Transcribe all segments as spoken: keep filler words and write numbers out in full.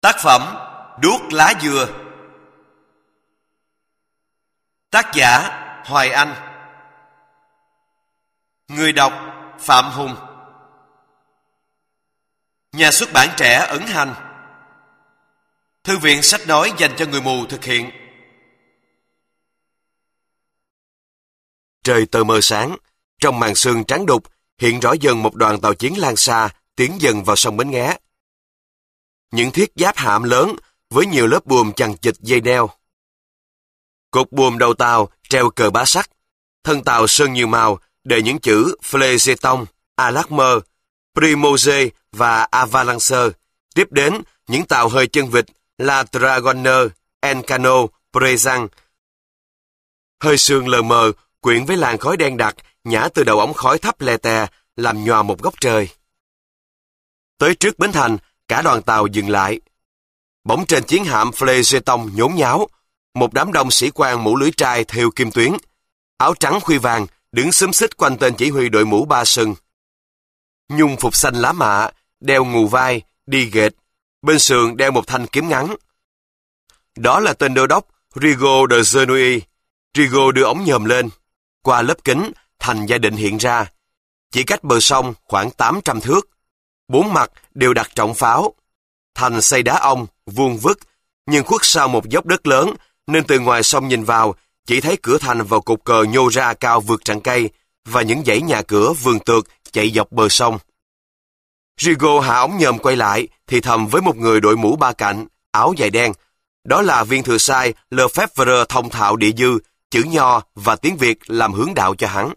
Tác phẩm Đuốc lá dừa. Tác giả Hoài Anh. Người đọc Phạm Hùng. Nhà xuất bản Trẻ Ấn Hành. Thư viện sách nói dành cho người mù thực hiện. Trời tờ mờ sáng, trong màn sương trắng đục hiện rõ dần một đoàn tàu chiến Lan Sa tiến dần vào sông Bến Nghé. Những thiết giáp hạm lớn với nhiều lớp buồm chằng chịt dây neo. Cột buồm đầu tàu treo cờ bá sắt, thân tàu sơn nhiều màu để những chữ Flegeton, Alarme, Primoge và Avalanche. Tiếp đến những tàu hơi chân vịt là Dragoner, Encano, Prezan. Hơi sương lờ mờ quyện với làn khói đen đặc nhả từ đầu ống khói thấp lè tè làm nhòa một góc trời. Tới trước bến thành, cả đoàn tàu dừng lại. Bỗng trên chiến hạm Flegeton nhốn nháo, một đám đông sĩ quan mũ lưỡi trai thêu kim tuyến, áo trắng khuy vàng đứng xúm xít quanh tên chỉ huy đội mũ ba sừng. Nhung phục xanh lá mạ, đeo ngù vai, đi ghệt, bên sườn đeo một thanh kiếm ngắn. Đó là tên đô đốc Rigaud de Genouilly. Rigaud đưa ống nhòm lên. Qua lớp kính, thành Gia Định hiện ra. Chỉ cách bờ sông khoảng tám trăm thước. Bốn mặt đều đặt trọng pháo. Thành xây đá ong, vuông vức, nhưng khuất sau một dốc đất lớn, nên từ ngoài sông nhìn vào, chỉ thấy cửa thành và cột cờ nhô ra cao vượt trặng cây, và những dãy nhà cửa vườn tược chạy dọc bờ sông. Rigaud hạ ống nhòm quay lại, thì thầm với một người đội mũ ba cạnh, áo dài đen. Đó là viên thừa sai Lefebvre thông thạo địa dư, chữ nho và tiếng Việt làm hướng đạo cho hắn.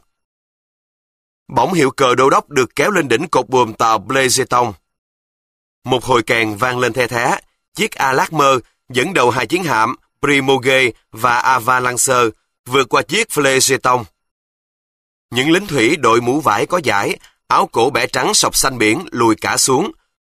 Bỗng hiệu cờ đô đốc được kéo lên đỉnh cột buồm tàu Flegeton. Một hồi kèn vang lên the thé, chiếc Alarme dẫn đầu hai chiến hạm Primoge và Avalanche vượt qua chiếc Flegeton. Những lính thủy đội mũ vải có dải, áo cổ bẻ trắng sọc xanh biển lùi cả xuống.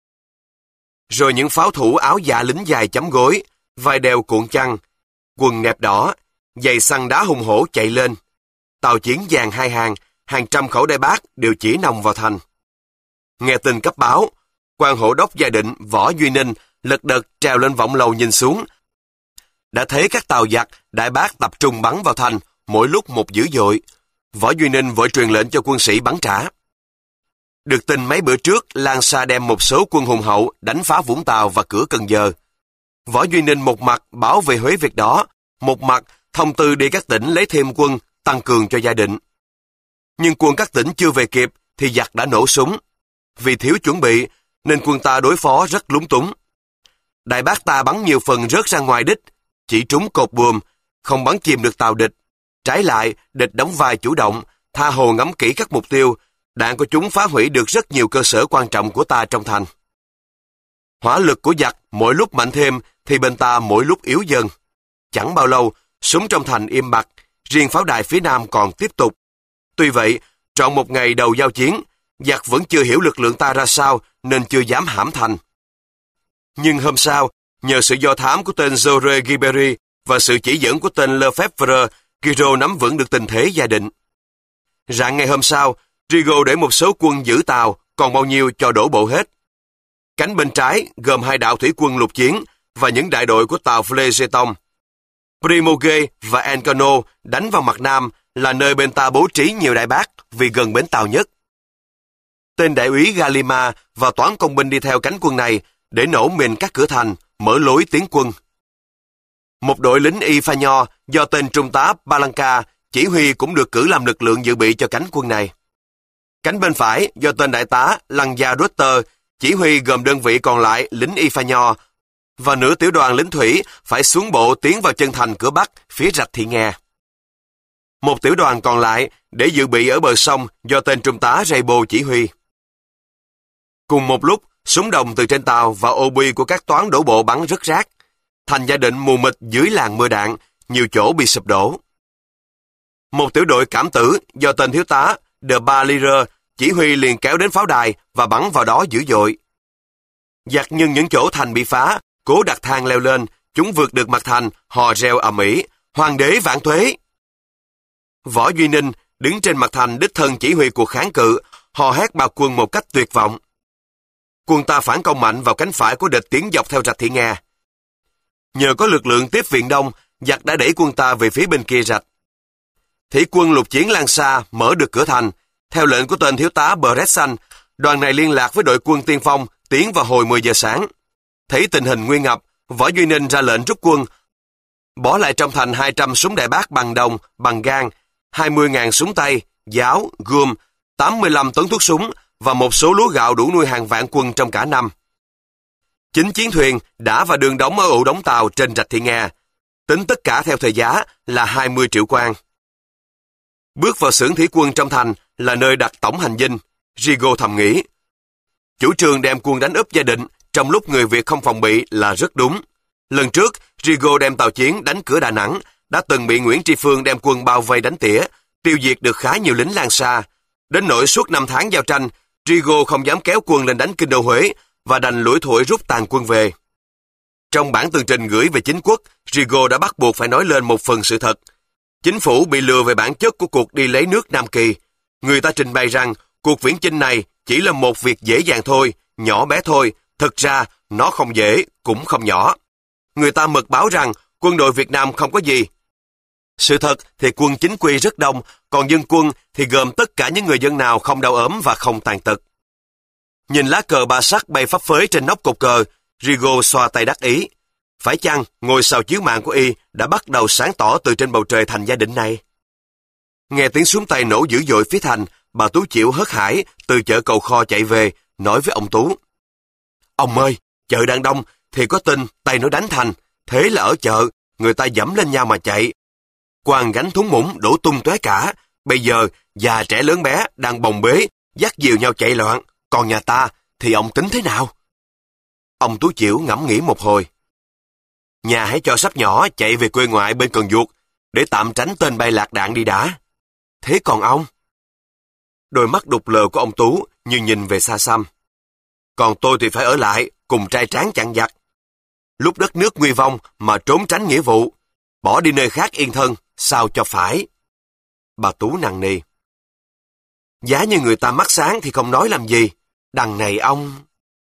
Rồi những pháo thủ áo dạ lính dài chấm gối, vai đeo cuộn chăn, quần nẹp đỏ, giày săn đá hùng hổ chạy lên. Tàu chiến dàn hai hàng, hàng trăm khẩu đại bác đều chỉ nòng vào thành. Nghe tin cấp báo, quan hộ đốc Gia Định Võ Duy Ninh lật đật trèo lên võng lầu nhìn xuống. Đã thấy các tàu giặc đại bác tập trung bắn vào thành, mỗi lúc một dữ dội. Võ Duy Ninh vội truyền lệnh cho quân sĩ bắn trả. Được tin mấy bữa trước, Lan Sa đem một số quân hùng hậu đánh phá Vũng Tàu và cửa Cần Giờ. Võ Duy Ninh một mặt bảo vệ Huế việc đó, một mặt thông tư đi các tỉnh lấy thêm quân, tăng cường cho Gia Định. Nhưng quân các tỉnh chưa về kịp thì giặc đã nổ súng. Vì thiếu chuẩn bị nên quân ta đối phó rất lúng túng. Đại bác ta bắn nhiều phần rớt ra ngoài đích, chỉ trúng cột buồm, không bắn chìm được tàu địch. Trái lại, địch đóng vai chủ động, tha hồ ngắm kỹ các mục tiêu, đạn của chúng phá hủy được rất nhiều cơ sở quan trọng của ta trong thành. Hỏa lực của giặc mỗi lúc mạnh thêm thì bên ta mỗi lúc yếu dần. Chẳng bao lâu, súng trong thành im bặt, riêng pháo đài phía nam còn tiếp tục. Tuy vậy, trọn một ngày đầu giao chiến, giặc vẫn chưa hiểu lực lượng ta ra sao nên chưa dám hãm thành. Nhưng hôm sau, nhờ sự do thám của tên Jorge Giberi và sự chỉ dẫn của tên Lefebvre, Giraud nắm vững được tình thế Gia Định. Rạng ngày hôm sau, Rigaud để một số quân giữ tàu, còn bao nhiêu cho đổ bộ hết. Cánh bên trái gồm hai đạo thủy quân lục chiến và những đại đội của tàu Flegeton. Primoge và Encano đánh vào mặt nam là nơi bên ta bố trí nhiều đại bác vì gần bến tàu nhất. Tên đại úy Galima và toán công binh đi theo cánh quân này để nổ mìn các cửa thành, mở lối tiến quân. Một đội lính y pha nho do tên trung tá Palanca chỉ huy cũng được cử làm lực lượng dự bị cho cánh quân này. Cánh bên phải do tên đại tá Lanja Rutter chỉ huy gồm đơn vị còn lại lính y pha nho và nửa tiểu đoàn lính thủy phải xuống bộ tiến vào chân thành cửa bắc phía rạch Thị Nghè. Một tiểu đoàn còn lại để dự bị ở bờ sông do tên trung tá Raybo chỉ huy. Cùng một lúc, súng đồng từ trên tàu và ô bi của các toán đổ bộ bắn rứt rác. Thành Gia Định mù mịt dưới làn mưa đạn, nhiều chỗ bị sụp đổ. Một tiểu đội cảm tử do tên thiếu tá De Balire chỉ huy liền kéo đến pháo đài và bắn vào đó dữ dội. Giặc nhưng những chỗ thành bị phá, cố đặt thang leo lên, chúng vượt được mặt thành, hò reo ầm ĩ, hoàng đế vạn tuế. Võ Duy Ninh đứng trên mặt thành đích thân chỉ huy cuộc kháng cự, hò hét bao quân một cách tuyệt vọng. quân ta phản công mạnh vào cánh phải của địch tiến dọc theo rạch Thị Nga. Nhờ có lực lượng tiếp viện đông, giặc đã đẩy quân ta về phía bên kia rạch. Thủy quân lục chiến Lan Sa mở được cửa thành. Theo lệnh của tên thiếu tá Bressan, đoàn này liên lạc với đội quân tiên phong tiến vào hồi mười giờ sáng. Thấy tình hình nguy ngập, Võ Duy Ninh ra lệnh rút quân, bỏ lại trong thành hai trăm súng đại bác bằng đồng, bằng gang, hai mươi nghìn súng tay, giáo, gươm, tám mươi lăm tấn thuốc súng và một số lúa gạo đủ nuôi hàng vạn quân trong cả năm. Chín chiến thuyền đã và đường đóng ở ụ đóng tàu trên rạch Thị Nga, tính tất cả theo thời giá là hai mươi triệu quan. Bước vào xưởng thủy quân trong thành là nơi đặt tổng hành dinh, Rigaud thầm nghĩ. Chủ trương đem quân đánh úp Gia Định trong lúc người Việt không phòng bị là rất đúng. Lần trước, Rigaud đem tàu chiến đánh cửa Đà Nẵng, đã từng bị Nguyễn Tri Phương đem quân bao vây đánh tỉa, tiêu diệt được khá nhiều lính Lan Sa. Đến nỗi suốt năm tháng giao tranh, Rigaud không dám kéo quân lên đánh kinh đô Huế và đành lủi thủi rút tàn quân về. Trong bản tường trình gửi về chính quốc, Rigaud đã bắt buộc phải nói lên một phần sự thật. Chính phủ bị lừa về bản chất của cuộc đi lấy nước Nam Kỳ. Người ta trình bày rằng cuộc viễn chinh này chỉ là một việc dễ dàng thôi, nhỏ bé thôi. Thực ra, nó không dễ, cũng không nhỏ. Người ta mật báo rằng quân đội Việt Nam không có gì. Sự thật thì quân chính quy rất đông, còn dân quân thì gồm tất cả những người dân nào không đau ốm và không tàn tật. Nhìn lá cờ ba sắc bay phấp phới trên nóc cột cờ, Rigaud xoa tay đắc ý. Phải chăng ngôi sao chiếu mạng của y đã bắt đầu sáng tỏ từ trên bầu trời thành Gia Định này? Nghe tiếng súng tay nổ dữ dội phía thành, bà Tú Chiểu hớt hải từ chợ Cầu Kho chạy về, nói với ông Tú. Ông ơi, chợ đang đông thì có tin tay nó đánh thành, thế là ở chợ, người ta dẫm lên nhau mà chạy. Quàng gánh thúng mũng đổ tung tóe cả, bây giờ già trẻ lớn bé đang bồng bế, dắt dìu nhau chạy loạn, còn nhà ta thì ông tính thế nào? Ông Tú Chiểu ngẫm nghĩ một hồi. Nhà hãy cho sắp nhỏ chạy về quê ngoại bên Cần Duộc, để tạm tránh tên bay lạc đạn đi đã. Thế còn ông? Đôi mắt đục lờ của ông Tú như nhìn về xa xăm. Còn tôi thì phải ở lại cùng trai tráng chặn giặc. Lúc đất nước nguy vong mà trốn tránh nghĩa vụ, bỏ đi nơi khác yên thân, sao cho phải? Bà Tú nằng nì. Giá như người ta mắt sáng thì không nói làm gì. Đằng này ông...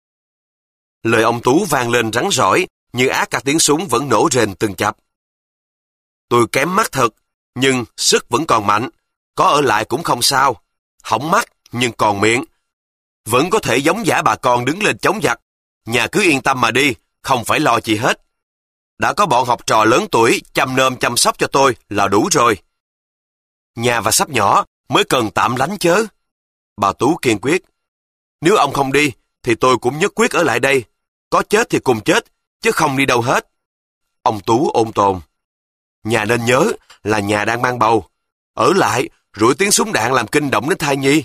Lời ông Tú vang lên rắn rỏi, như ác cả tiếng súng vẫn nổ rền từng chập. Tôi kém mắt thật, nhưng sức vẫn còn mạnh. Có ở lại cũng không sao. Hỏng mắt, nhưng còn miệng. Vẫn có thể giống giả bà con đứng lên chống giặc. Nhà cứ yên tâm mà đi, không phải lo gì hết. Đã có bọn học trò lớn tuổi chăm nom chăm sóc cho tôi là đủ rồi. Nhà và sắp nhỏ mới cần tạm lánh chớ. Bà Tú kiên quyết. Nếu ông không đi, thì tôi cũng nhất quyết ở lại đây. Có chết thì cùng chết, chứ không đi đâu hết. Ông Tú ôn tồn. Nhà nên nhớ là nhà đang mang bầu. Ở lại, rủi tiếng súng đạn làm kinh động đến thai nhi.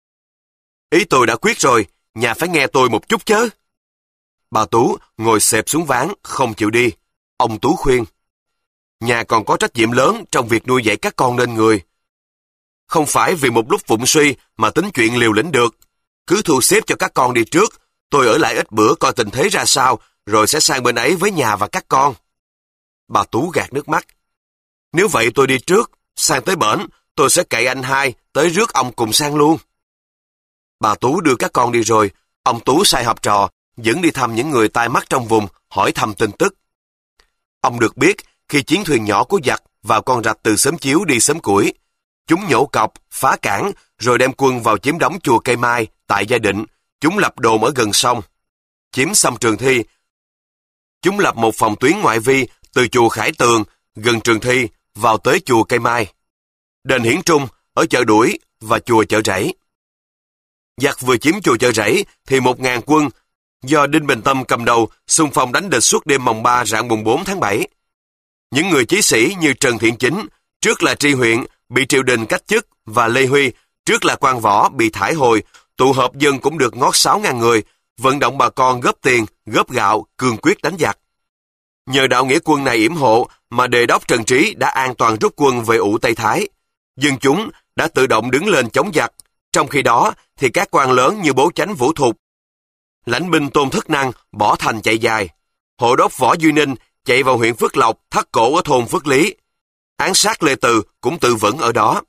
Ý tôi đã quyết rồi, nhà phải nghe tôi một chút chớ. Bà Tú ngồi xẹp xuống ván, không chịu đi. Ông Tú khuyên. Nhà còn có trách nhiệm lớn trong việc nuôi dạy các con nên người. Không phải vì một lúc vụng suy mà tính chuyện liều lĩnh được. Cứ thu xếp cho các con đi trước, tôi ở lại ít bữa coi tình thế ra sao, rồi sẽ sang bên ấy với nhà và các con. Bà Tú gạt nước mắt. Nếu vậy tôi đi trước, sang tới bển, tôi sẽ cậy anh hai tới rước ông cùng sang luôn. Bà Tú đưa các con đi rồi, ông Tú sai học trò, dẫn đi thăm những người tai mắt trong vùng, hỏi thăm tin tức. Ông được biết, khi chiến thuyền nhỏ của giặc vào con rạch từ Xóm Chiếu đi Xóm Củi, chúng nhổ cọc, phá cảng, rồi đem quân vào chiếm đóng chùa Cây Mai tại Gia Định. Chúng lập đồn ở gần sông. Chiếm xong Trường Thi, chúng lập một phòng tuyến ngoại vi từ chùa Khải Tường, gần Trường Thi, vào tới chùa Cây Mai, đền Hiển Trung, ở chợ Đuổi và chùa Chợ Rẫy. Giặc vừa chiếm chùa Chợ Rẫy thì một ngàn quân do Đinh Bình Tâm cầm đầu xung phong đánh địch suốt đêm mồng ba rạng mùng bốn tháng bảy. Những người chí sĩ như Trần Thiện Chính, trước là tri huyện, bị triều đình cách chức, và Lê Huy, trước là quan võ, bị thải hồi, tụ hợp dân cũng được ngót sáu ngàn người, vận động bà con góp tiền, góp gạo, cương quyết đánh giặc. Nhờ đạo nghĩa quân này yểm hộ mà đề đốc Trần Trí đã an toàn rút quân về ụ Tây Thái. Dân chúng đã tự động đứng lên chống giặc, trong khi đó thì các quan lớn như Bố Chánh Vũ Thục, lãnh binh Tôn Thất Năng bỏ thành chạy dài. Hộ đốc Võ Duy Ninh chạy vào huyện Phước Lộc thắt cổ ở thôn Phước Lý. Án sát Lê Từ cũng tự vẫn ở đó.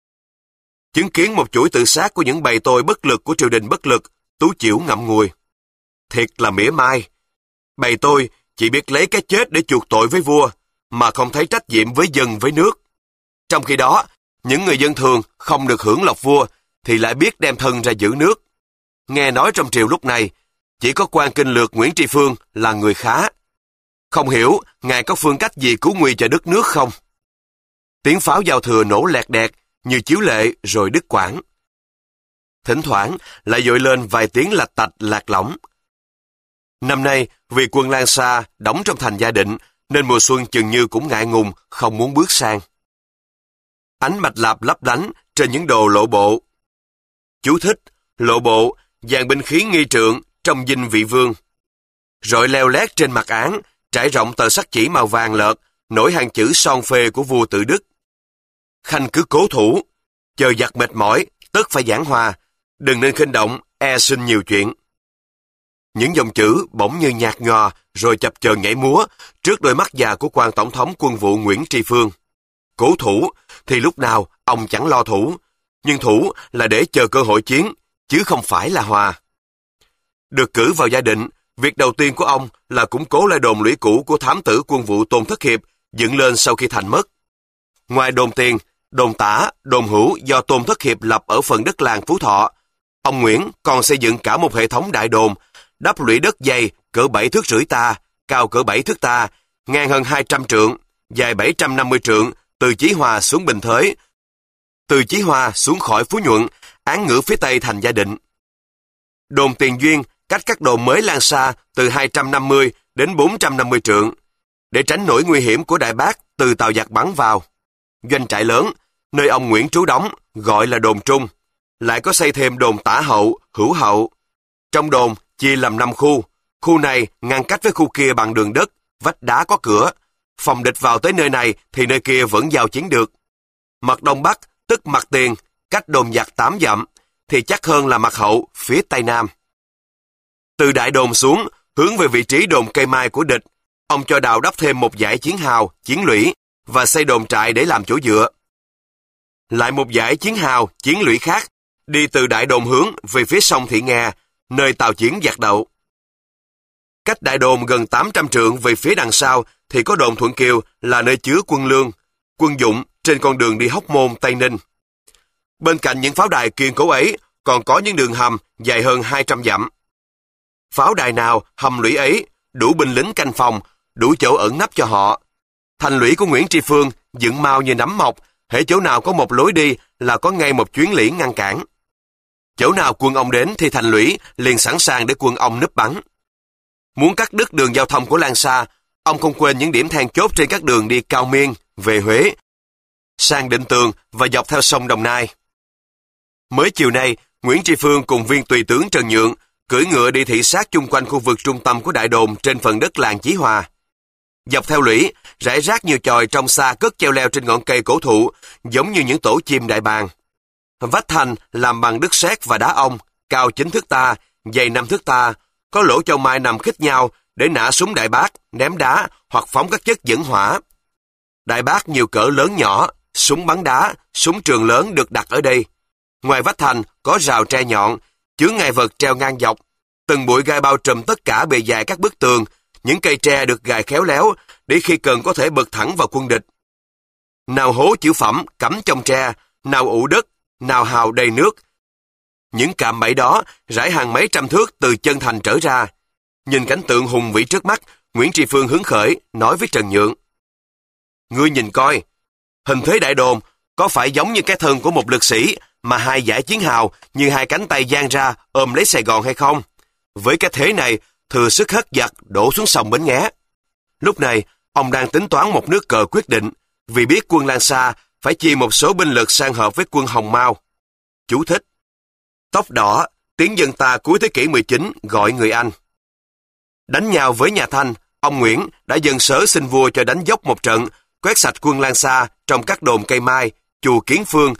Chứng kiến một chuỗi tự sát của những bầy tôi bất lực của triều đình bất lực, Tú Chiểu ngậm ngùi. thiệt là mỉa mai. Bầy tôi chỉ biết lấy cái chết để chuộc tội với vua, mà không thấy trách nhiệm với dân với nước. Trong khi đó, những người dân thường không được hưởng lộc vua, thì lại biết đem thân ra giữ nước. Nghe nói trong triều lúc này, chỉ có quan kinh lược Nguyễn Tri Phương là người khá. Không hiểu ngài có phương cách gì cứu nguy cho đất nước không? Tiếng pháo giao thừa nổ lẹt đẹt như chiếu lệ rồi đứt quãng. Thỉnh thoảng lại dội lên vài tiếng lạch tạch lạc lõng. Năm nay vì quân Lan Sa đóng trong thành Gia Định nên mùa xuân chừng như cũng ngại ngùng không muốn bước sang. Ánh bạch lạp lấp lánh trên những đồ lộ bộ. Chú thích: lộ bộ, dàn binh khí nghi trượng trong dinh vị vương. Rọi leo lét trên mặt án, trải rộng tờ sắt chỉ màu vàng lợt, nổi hàng chữ son phê của vua Tự Đức. Khanh cứ cố thủ, chờ giặc mệt mỏi, tất phải giảng hòa, đừng nên khinh động, e sinh nhiều chuyện. Những dòng chữ bỗng như nhạt nhòa rồi chập chờn nhảy múa trước đôi mắt già của quan tổng thống quân vụ Nguyễn Tri Phương. Cố thủ thì lúc nào ông chẳng lo thủ, nhưng thủ là để chờ cơ hội chiến, chứ không phải là hòa. Được cử vào Gia Định, việc đầu tiên của ông là củng cố lại đồn lũy cũ của thám tử quân vụ Tôn Thất Hiệp dựng lên sau khi thành mất. Ngoài đồn tiền, đồn tả, đồn hữu do Tôn Thất Hiệp lập ở phần đất làng Phú Thọ, ông Nguyễn còn xây dựng cả một hệ thống đại đồn, đắp lũy đất dày cỡ bảy thước rưỡi ta, cao cỡ bảy thước ta, ngang hơn hai trăm trượng, dài bảy trăm năm mươi trượng, từ Chí Hòa xuống Bình Thới, từ Chí Hòa xuống khỏi Phú Nhuận, án ngữ phía tây thành Gia Định. Đồn Tiền Duyên cách các đồn mới Lan Sa từ hai trăm năm mươi đến bốn trăm năm mươi trượng, để tránh nỗi nguy hiểm của Đại Bác từ tàu giặc bắn vào. Doanh trại lớn, nơi ông Nguyễn trú đóng, gọi là đồn Trung, lại có xây thêm đồn Tả Hậu, Hữu Hậu. Trong đồn chia làm năm khu, khu này ngăn cách với khu kia bằng đường đất, vách đá có cửa, phòng địch vào tới nơi này thì nơi kia vẫn giao chiến được. Mặt đông bắc, tức mặt tiền, cách đồn giặc tám dặm, thì chắc hơn là mặt hậu, phía tây nam. Từ đại đồn xuống, hướng về vị trí đồn Cây Mai của địch, ông cho đào đắp thêm một dải chiến hào, chiến lũy và xây đồn trại để làm chỗ dựa. Lại một dải chiến hào, chiến lũy khác, đi từ đại đồn hướng về phía sông Thị Nga, nơi tàu chiến giặc đậu. Cách đại đồn gần tám trăm trượng về phía đằng sau thì có đồn Thuận Kiều là nơi chứa quân lương, quân dụng trên con đường đi Hóc Môn, Tây Ninh. Bên cạnh những pháo đài kiên cố ấy còn có những đường hầm dài hơn hai trăm dặm. Pháo đài nào, hầm lũy ấy, đủ binh lính canh phòng, đủ chỗ ẩn nấp cho họ. Thành lũy của Nguyễn Tri Phương dựng mau như nấm mọc, hễ chỗ nào có một lối đi là có ngay một chuyến lũy ngăn cản. Chỗ nào quân ông đến thì thành lũy liền sẵn sàng để quân ông núp bắn. Muốn cắt đứt đường giao thông của Lan Sa, ông không quên những điểm then chốt trên các đường đi Cao Miên, về Huế, sang Định Tường và dọc theo sông Đồng Nai. Mới chiều nay, Nguyễn Tri Phương cùng viên tùy tướng Trần Nhượng cưỡi ngựa đi thị sát chung quanh khu vực trung tâm của đại đồn trên phần đất làng Chí Hòa. Dọc theo lũy, rải rác nhiều chòi trong xa cất treo leo trên ngọn cây cổ thụ, giống như những tổ chim đại bàng. Vách thành làm bằng đất sét và đá ong, cao chín thước ta, dày năm thước ta, có lỗ châu mai nằm khít nhau để nã súng Đại Bác, ném đá hoặc phóng các chất dẫn hỏa. Đại Bác nhiều cỡ lớn nhỏ, súng bắn đá, súng trường lớn được đặt ở đây. Ngoài vách thành có rào tre nhọn, chứa ngai vật treo ngang dọc, từng bụi gai bao trùm tất cả bề dài các bức tường, những cây tre được gài khéo léo để khi cần có thể bật thẳng vào quân địch. Nào hố chữ phẩm cắm trong tre, nào ụ đất, nào hào đầy nước. Những cạm bẫy đó rải hàng mấy trăm thước từ chân thành trở ra. Nhìn cảnh tượng hùng vĩ trước mắt, Nguyễn Tri Phương hứng khởi nói với Trần Nhượng: "Ngươi nhìn coi, hình thế đại đồn có phải giống như cái thân của một lực sĩ mà hai dải chiến hào như hai cánh tay dang ra ôm lấy Sài Gòn hay không? Với cái thế này, thừa sức hất giặc đổ xuống sông Bến Nghé." Lúc này, ông đang tính toán một nước cờ quyết định, vì biết quân Lan Sa phải chia một số binh lực sang hợp với quân Hồng Mao. Chú thích: Tóc đỏ, tiếng dân ta cuối thế kỷ mười chín gọi người Anh. Đánh nhau với nhà Thanh, ông Nguyễn đã dâng sớ xin vua cho đánh dốc một trận, quét sạch quân Lan Sa trong các đồn Cây Mai, chùa Kiến Phương,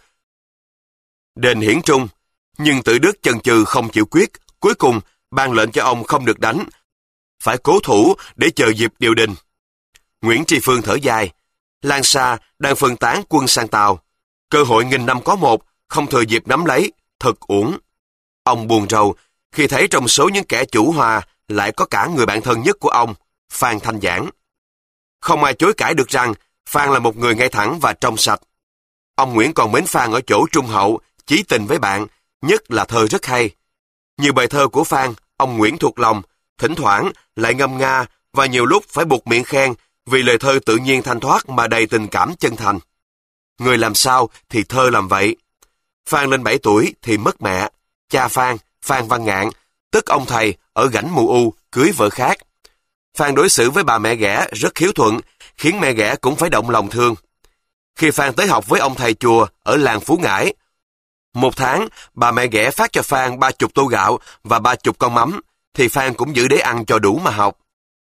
đền Hiển Trung. Nhưng Tự Đức chần chừ không chịu quyết, cuối cùng ban lệnh cho ông không được đánh, phải cố thủ để chờ dịp điều đình. Nguyễn Tri Phương thở dài, Lan Sa đang phân tán quân sang Tàu, cơ hội nghìn năm có một, không thừa dịp nắm lấy, thật uổng. Ông buồn rầu khi thấy trong số những kẻ chủ hòa lại có cả người bạn thân nhất của ông, Phan Thanh Giảng. Không ai chối cãi được rằng Phan là một người ngay thẳng và trong sạch. Ông Nguyễn còn mến Phan ở chỗ trung hậu, chí tình với bạn, nhất là thơ rất hay. Nhiều bài thơ của Phan, ông Nguyễn thuộc lòng, thỉnh thoảng lại ngâm nga và nhiều lúc phải buộc miệng khen vì lời thơ tự nhiên thanh thoát mà đầy tình cảm chân thành. Người làm sao thì thơ làm vậy. Phan lên bảy tuổi thì mất mẹ. Cha Phan, Phan Văn Ngạn, tức ông thầy ở Gảnh Mù U, cưới vợ khác. Phan đối xử với bà mẹ ghẻ rất hiếu thuận, khiến mẹ ghẻ cũng phải động lòng thương. Khi Phan tới học với ông thầy chùa ở làng Phú Ngãi, một tháng bà mẹ ghẻ phát cho Phan ba chục tô gạo và ba chục con mắm, thì Phan cũng giữ để ăn cho đủ mà học.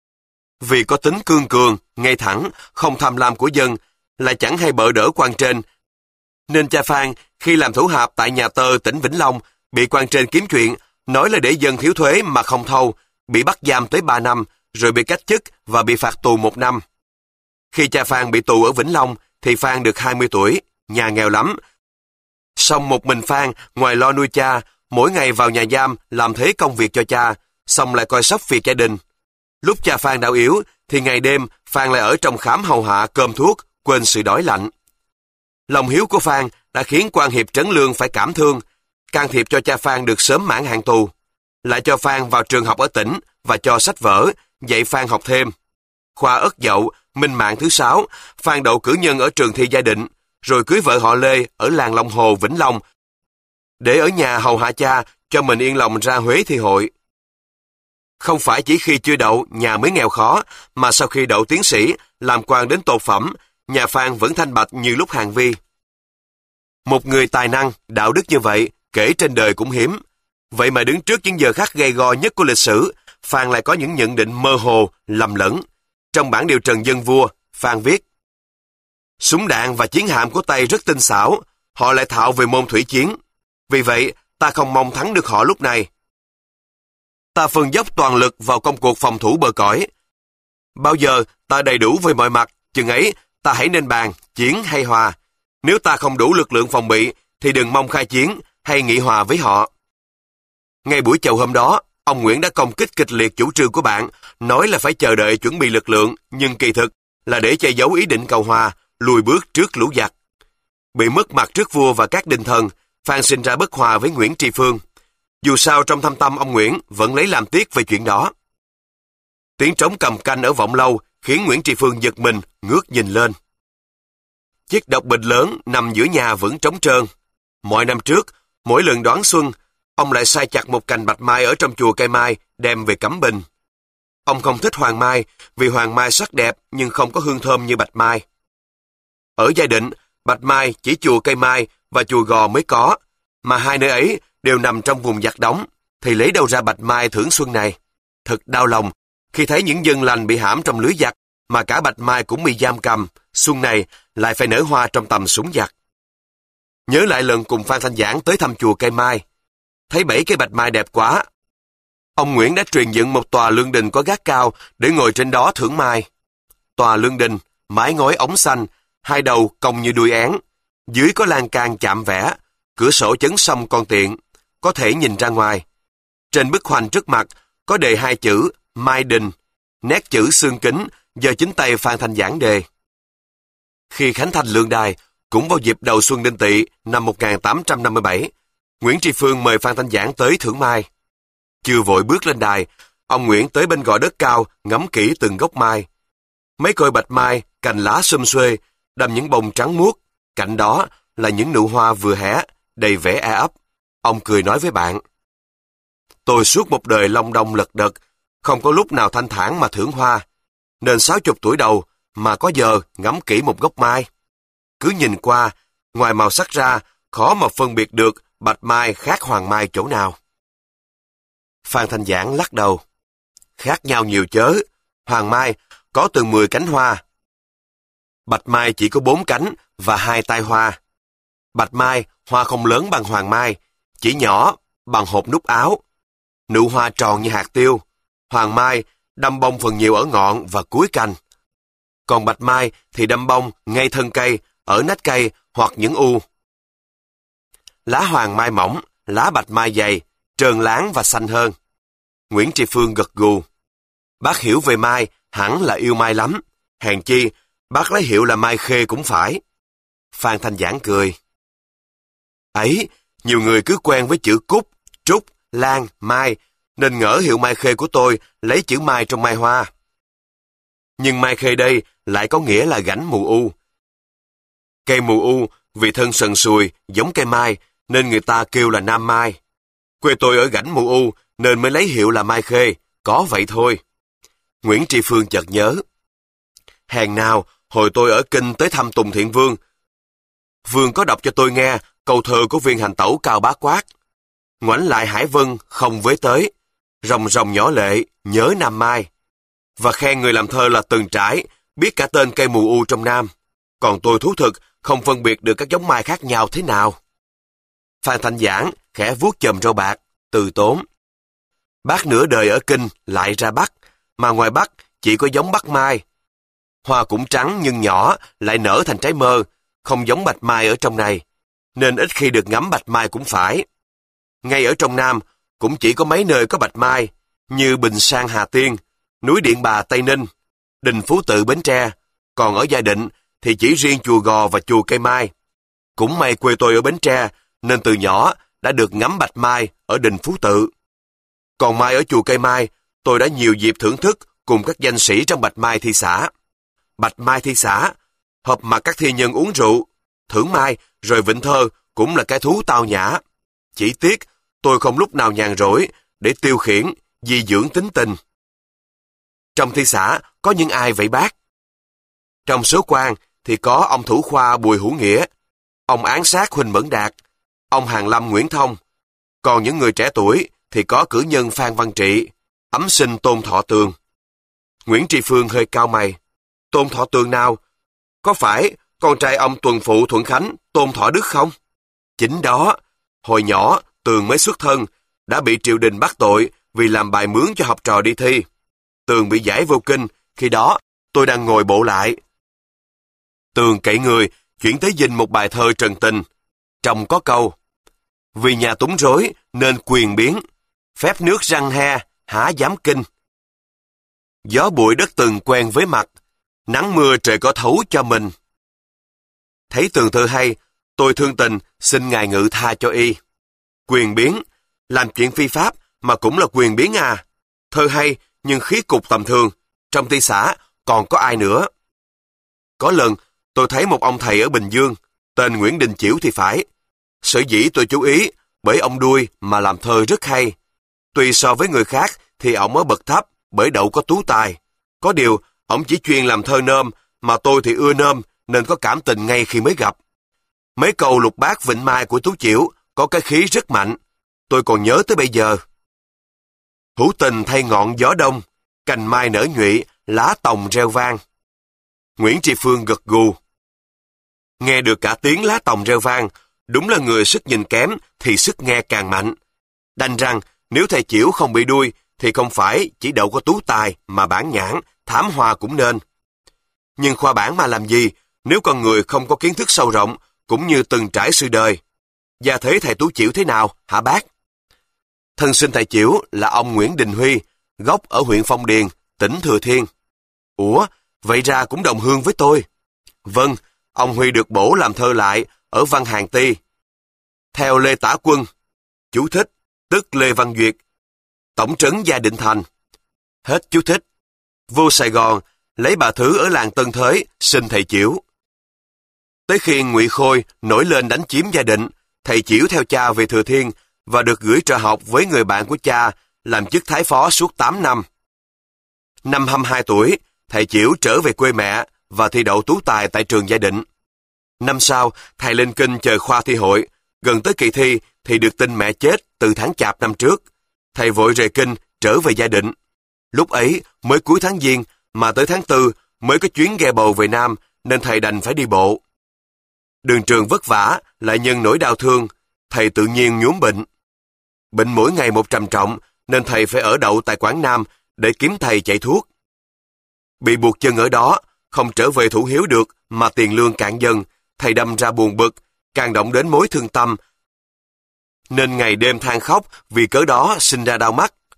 Vì có tính cương cường, ngay thẳng, không tham lam của dân, lại chẳng hay bợ đỡ quan trên, nên cha Phan khi làm thủ hạp tại nhà tơ tỉnh Vĩnh Long bị quan trên kiếm chuyện, nói là để dân thiếu thuế mà không thâu, bị bắt giam tới ba năm, rồi bị cách chức và bị phạt tù một năm. Khi cha Phan bị tù ở Vĩnh Long thì Phan được hai mươi tuổi, nhà nghèo lắm. Xong một mình Phan, ngoài lo nuôi cha, mỗi ngày vào nhà giam làm thế công việc cho cha, xong lại coi sóc việc gia đình. Lúc cha Phan đau yếu thì ngày đêm Phan lại ở trong khám hầu hạ cơm thuốc, quên sự đói lạnh. Lòng hiếu của Phan đã khiến quan hiệp Trấn Lương phải cảm thương, can thiệp cho cha Phan được sớm mãn hạn tù, lại cho Phan vào trường học ở tỉnh và cho sách vở, dạy Phan học thêm. Khoa Ất Dậu, Minh Mạng thứ sáu, Phan đậu cử nhân ở trường thi Gia Định, rồi cưới vợ họ Lê ở làng Long Hồ, Vĩnh Long, để ở nhà hầu hạ cha cho mình yên lòng ra Huế thi hội. Không phải chỉ khi chưa đậu nhà mới nghèo khó, mà sau khi đậu tiến sĩ, làm quan đến tột phẩm, nhà Phan vẫn thanh bạch như lúc Hàng Vi. Một người tài năng, đạo đức như vậy, kể trên đời cũng hiếm. Vậy mà đứng trước những giờ khắc gay go nhất của lịch sử, Phan lại có những nhận định mơ hồ, lầm lẫn. Trong bản điều trần dân vua, Phan viết: súng đạn và chiến hạm của Tây rất tinh xảo, họ lại thạo về môn thủy chiến. Vì vậy, ta không mong thắng được họ lúc này. Ta phân dốc toàn lực vào công cuộc phòng thủ bờ cõi. Bao giờ ta đầy đủ về mọi mặt, chừng ấy ta hãy nên bàn, chiến hay hòa. Nếu ta không đủ lực lượng phòng bị, thì đừng mong khai chiến hay nghị hòa với họ. Ngay buổi chầu hôm đó, ông Nguyễn đã công kích kịch liệt chủ trương của bạn, nói là phải chờ đợi chuẩn bị lực lượng, nhưng kỳ thực là để che giấu ý định cầu hòa, lùi bước trước lũ giặc. Bị mất mặt trước vua và các đình thần, Phan sinh ra bất hòa với Nguyễn Tri Phương. Dù sao trong thâm tâm ông Nguyễn vẫn lấy làm tiếc về chuyện đó. Tiếng trống cầm canh ở Vọng Lâu khiến Nguyễn Tri Phương giật mình, ngước nhìn lên. Chiếc độc bình lớn nằm giữa nhà vẫn trống trơn. Mọi năm trước, mỗi lần đón xuân, ông lại sai chặt một cành bạch mai ở trong chùa Cây Mai đem về cắm bình. Ông không thích hoàng mai vì hoàng mai sắc đẹp nhưng không có hương thơm như bạch mai. Ở Gia Định, bạch mai chỉ chùa Cây Mai và chùa Gò mới có, mà hai nơi ấy đều nằm trong vùng giặc đóng, thì lấy đâu ra bạch mai thưởng xuân này. Thật đau lòng khi thấy những dân lành bị hãm trong lưới giặc, mà cả bạch mai cũng bị giam cầm, xuân này lại phải nở hoa trong tầm súng giặc. Nhớ lại lần cùng Phan Thanh Giảng tới thăm chùa Cây Mai, thấy bảy cây bạch mai đẹp quá. Ông Nguyễn đã truyền dựng một tòa lương đình có gác cao để ngồi trên đó thưởng mai. Tòa lương đình, mái ngói ống xanh, hai đầu cong như đuôi én, dưới có lan can chạm vẽ, cửa sổ chấn song con tiện, có thể nhìn ra ngoài. Trên bức hoành trước mặt có đề hai chữ Mai Đình, nét chữ xương kính do chính tay Phan Thanh Giảng đề. Khi khánh thành lương đài, cũng vào dịp đầu xuân Đinh Tỵ năm một nghìn tám trăm năm mươi bảy, Nguyễn Tri Phương mời Phan Thanh Giảng tới thưởng mai. Chưa vội bước lên đài, ông Nguyễn tới bên gò đất cao ngắm kỹ từng gốc mai. Mấy cội bạch mai, cành lá xum xuê, đầm những bông trắng muốt, cạnh đó là những nụ hoa vừa hé, đầy vẻ e ấp. Ông cười nói với bạn: tôi suốt một đời long đong lật đật, không có lúc nào thanh thản mà thưởng hoa, nên sáu chục tuổi đầu mà có giờ ngắm kỹ một gốc mai. Cứ nhìn qua, ngoài màu sắc ra, khó mà phân biệt được bạch mai khác hoàng mai chỗ nào. Phan Thanh Giảng lắc đầu: khác nhau nhiều chớ, hoàng mai có từ mười cánh hoa. Bạch mai chỉ có bốn cánh và hai tai hoa. Bạch mai hoa không lớn bằng hoàng mai, chỉ nhỏ bằng hộp nút áo. Nụ hoa tròn như hạt tiêu. Hoàng mai đâm bông phần nhiều ở ngọn và cuối cành. Còn bạch mai thì đâm bông ngay thân cây, ở nách cây hoặc những u. Lá hoàng mai mỏng, lá bạch mai dày, trơn láng và xanh hơn. Nguyễn Tri Phương gật gù. Bác hiểu về Mai, hẳn là yêu Mai lắm. Hèn chi, bác lấy hiệu là Mai Khê cũng phải. Phan Thanh Giảng cười. Ấy, nhiều người cứ quen với chữ Cúc, Trúc, Lan, Mai, nên ngỡ hiệu Mai Khê của tôi lấy chữ Mai trong Mai Hoa. Nhưng Mai Khê đây lại có nghĩa là gảnh mù u. Cây mù u vì thân sần sùi giống cây mai nên người ta kêu là Nam Mai. Quê tôi ở gảnh mù u nên mới lấy hiệu là Mai Khê, có vậy thôi. Nguyễn Tri Phương chợt nhớ. Hèn nào, hồi tôi ở Kinh tới thăm Tùng Thiện Vương, Vương có đọc cho tôi nghe câu thơ của viên hành tẩu Cao Bá Quát. Ngoảnh lại Hải Vân không với tới, ròng ròng nhỏ lệ nhớ Nam Mai. Và khen người làm thơ là Từng Trải, biết cả tên cây mù u trong Nam. Còn tôi thú thực không phân biệt được các giống mai khác nhau thế nào. Phan Thanh Giảng khẽ vuốt chòm râu bạc, từ tốn. Bác nửa đời ở Kinh lại ra Bắc, mà ngoài Bắc chỉ có giống Bắc Mai. Hoa cũng trắng nhưng nhỏ, lại nở thành trái mơ, không giống bạch mai ở trong này, nên ít khi được ngắm bạch mai cũng phải. Ngay ở trong Nam, cũng chỉ có mấy nơi có bạch mai, như Bình Sang Hà Tiên, núi Điện Bà Tây Ninh, Đình Phú Tự Bến Tre, còn ở Gia Định thì chỉ riêng chùa Gò và chùa Cây Mai. Cũng may quê tôi ở Bến Tre, nên từ nhỏ đã được ngắm bạch mai ở Đình Phú Tự. Còn mai ở chùa Cây Mai, tôi đã nhiều dịp thưởng thức cùng các danh sĩ trong bạch mai thi xã. Bạch mai thi xã, hợp mà các thi nhân uống rượu, thưởng mai rồi vịnh thơ cũng là cái thú tao nhã. Chỉ tiếc tôi không lúc nào nhàn rỗi để tiêu khiển, di dưỡng tính tình. Trong thi xã có những ai vậy bác? Trong số quan thì có ông thủ khoa Bùi Hữu Nghĩa, ông án sát Huỳnh Mẫn Đạt, ông Hàn Lâm Nguyễn Thông. Còn những người trẻ tuổi thì có cử nhân Phan Văn Trị, ấm sinh Tôn Thọ Tường. Nguyễn Tri Phương hơi cau mày. Tôn Thọ Tường nào? Có phải con trai ông tuần phụ Thuận Khánh, Tôn Thọ Đức không? Chính đó, hồi nhỏ Tường mới xuất thân, đã bị triều đình bắt tội vì làm bài mướn cho học trò đi thi. Tường bị giải vô kinh, khi đó tôi đang ngồi bộ lại. Tường cậy người chuyển tới dinh một bài thơ trần tình. Trong có câu: vì nhà túng rối nên quyền biến, phép nước răng he há dám kinh. Gió bụi đất từng quen với mặt, nắng mưa trời có thấu cho mình. Thấy Tường thơ hay, tôi thương tình xin ngài ngự tha cho y. Quyền biến, làm chuyện phi pháp mà cũng là quyền biến à. Thơ hay nhưng khí cục tầm thường, trong ty xã còn có ai nữa. Có lần tôi thấy một ông thầy ở Bình Dương, tên Nguyễn Đình Chiểu thì phải. Sở dĩ tôi chú ý bởi ông đuôi mà làm thơ rất hay. Tuy so với người khác thì ông ở bậc thấp bởi đậu có tú tài. Có điều ông chỉ chuyên làm thơ nôm, mà tôi thì ưa nôm nên có cảm tình ngay khi mới gặp. Mấy câu lục bát vịnh mai của Tú Chiểu có cái khí rất mạnh, tôi còn nhớ tới bây giờ. Hữu tình thay ngọn gió đông, cành mai nở nhụy, lá tòng reo vang. Nguyễn Tri Phương gật gù. Nghe được cả tiếng lá tòng reo vang, đúng là người sức nhìn kém thì sức nghe càng mạnh. Đành rằng nếu thầy Chiểu không bị đuôi thì không phải chỉ đậu có tú tài mà bản nhãn, thám hoa cũng nên. Nhưng khoa bản mà làm gì nếu con người không có kiến thức sâu rộng cũng như từng trải sự đời. Và thế thầy Tú Chiểu thế nào hả bác? Thân sinh thầy Chiểu là ông Nguyễn Đình Huy, gốc ở huyện Phong Điền, tỉnh Thừa Thiên. Ủa, vậy ra cũng đồng hương với tôi. Vâng, ông Huy được bổ làm thơ lại ở Văn Hàn Ti. Theo Lê Tả Quân, chú thích, tức Lê Văn Duyệt, tổng trấn Gia Định Thành. Hết chú thích. Vô Sài Gòn, lấy bà Thứ ở làng Tân Thới, sinh thầy Chiểu. Tới khi Ngụy Khôi nổi lên đánh chiếm Gia Định, thầy Chiểu theo cha về Thừa Thiên và được gửi trợ học với người bạn của cha, làm chức thái phó suốt tám năm. Năm hai mươi hai tuổi, thầy Chiểu trở về quê mẹ và thi đậu tú tài tại trường Gia Định. Năm sau, thầy lên Kinh chờ khoa thi hội, gần tới kỳ thi thì được tin mẹ chết từ tháng Chạp năm trước. Thầy vội rời Kinh trở về Gia Định. Lúc ấy mới cuối tháng Giêng mà tới tháng Tư mới có chuyến ghe bầu về Nam nên thầy đành phải đi bộ. Đường trường vất vả lại nhân nỗi đau thương, thầy tự nhiên nhuốm bệnh. Bệnh mỗi ngày một trầm trọng nên thầy phải ở đậu tại Quảng Nam để kiếm thầy chạy thuốc. Bị buộc chân ở đó, không trở về thủ hiếu được mà tiền lương cạn dần, thầy đâm ra buồn bực, càng động đến mối thương tâm. Nên ngày đêm than khóc vì cớ đó sinh ra đau mắt,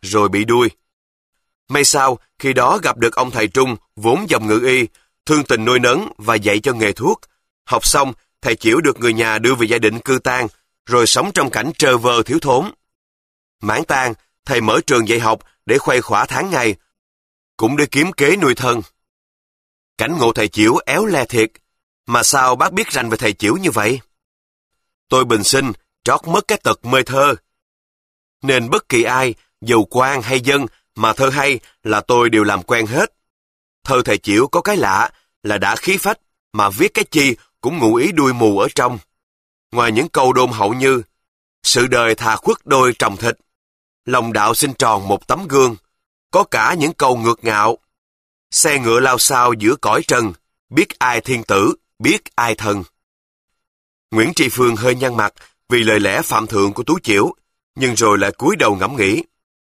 rồi bị đuôi. May sao, khi đó gặp được ông thầy Trung, vốn dòng ngự y, thương tình nuôi nấng và dạy cho nghề thuốc. Học xong, thầy Chiểu được người nhà đưa về gia đình cư tang, rồi sống trong cảnh trơ vơ thiếu thốn. Mãn tang, thầy mở trường dạy học để khuây khỏa tháng ngày, cũng để kiếm kế nuôi thân. Cảnh ngộ thầy Chiểu éo le thiệt, mà sao bác biết rành về thầy Chiểu như vậy? Tôi bình sinh, trót mất cái tật mê thơ. Nên bất kỳ ai, giàu quan hay dân, mà thơ hay là tôi đều làm quen hết. Thơ thầy Chiểu có cái lạ là đã khí phách, mà viết cái chi cũng ngụ ý đuôi mù ở trong. Ngoài những câu đôn hậu như sự đời thà khuất đôi tròng thịt, lòng đạo xin tròn một tấm gương, có cả những câu ngược ngạo. Xe ngựa lao sao giữa cõi trần, biết ai thiên tử, biết ai thần. Nguyễn Tri Phương hơi nhăn mặt vì lời lẽ phạm thượng của Tú Chiểu, nhưng rồi lại cúi đầu ngẫm nghĩ.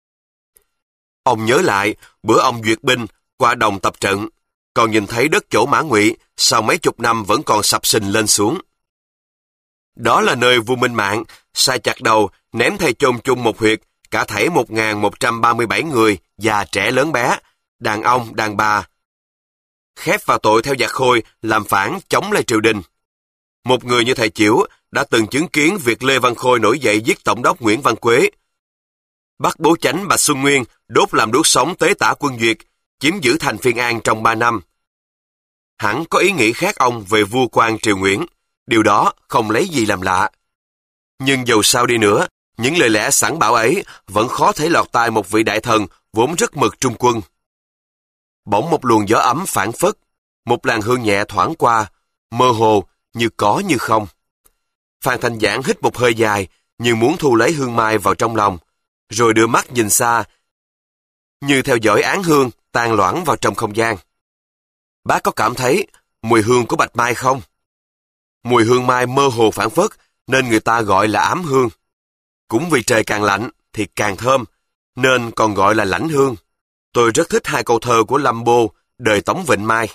Ông nhớ lại bữa ông duyệt binh qua đồng tập trận, còn nhìn thấy đất chỗ Mã Ngụy sau mấy chục năm vẫn còn sập sình lên xuống. Đó là nơi vua Minh Mạng sai chặt đầu ném thây chôn chung một huyệt cả thảy một nghìn một trăm ba mươi bảy người, già trẻ lớn bé, đàn ông, đàn bà, khép vào tội theo giặc Khôi làm phản chống lại triều đình. Một người như thầy Chiểu đã từng chứng kiến việc Lê Văn Khôi nổi dậy giết tổng đốc Nguyễn Văn Quế, bắt bố chánh Bạch Xuân Nguyên đốt làm đuốc sống tế tả quân Duyệt, chiếm giữ thành Phiên An trong ba năm. Hẳn có ý nghĩ khác ông về vua quan triều Nguyễn, điều đó không lấy gì làm lạ. Nhưng dầu sao đi nữa, những lời lẽ sẵn bảo ấy vẫn khó thể lọt tai một vị đại thần vốn rất mực trung quân. Bỗng một luồng gió ấm phảng phất, một làn hương nhẹ thoảng qua, mơ hồ như có như không. Phan Thanh Giảng hít một hơi dài, như muốn thu lấy hương mai vào trong lòng, rồi đưa mắt nhìn xa, như theo dõi áng hương tan loãng vào trong không gian. Bác có cảm thấy mùi hương của bạch mai không? Mùi hương mai mơ hồ phảng phất, nên người ta gọi là ám hương. Cũng vì trời càng lạnh thì càng thơm, nên còn gọi là lãnh hương. Tôi rất thích hai câu thơ của Lâm Bô, đời Tống Vịnh Mai.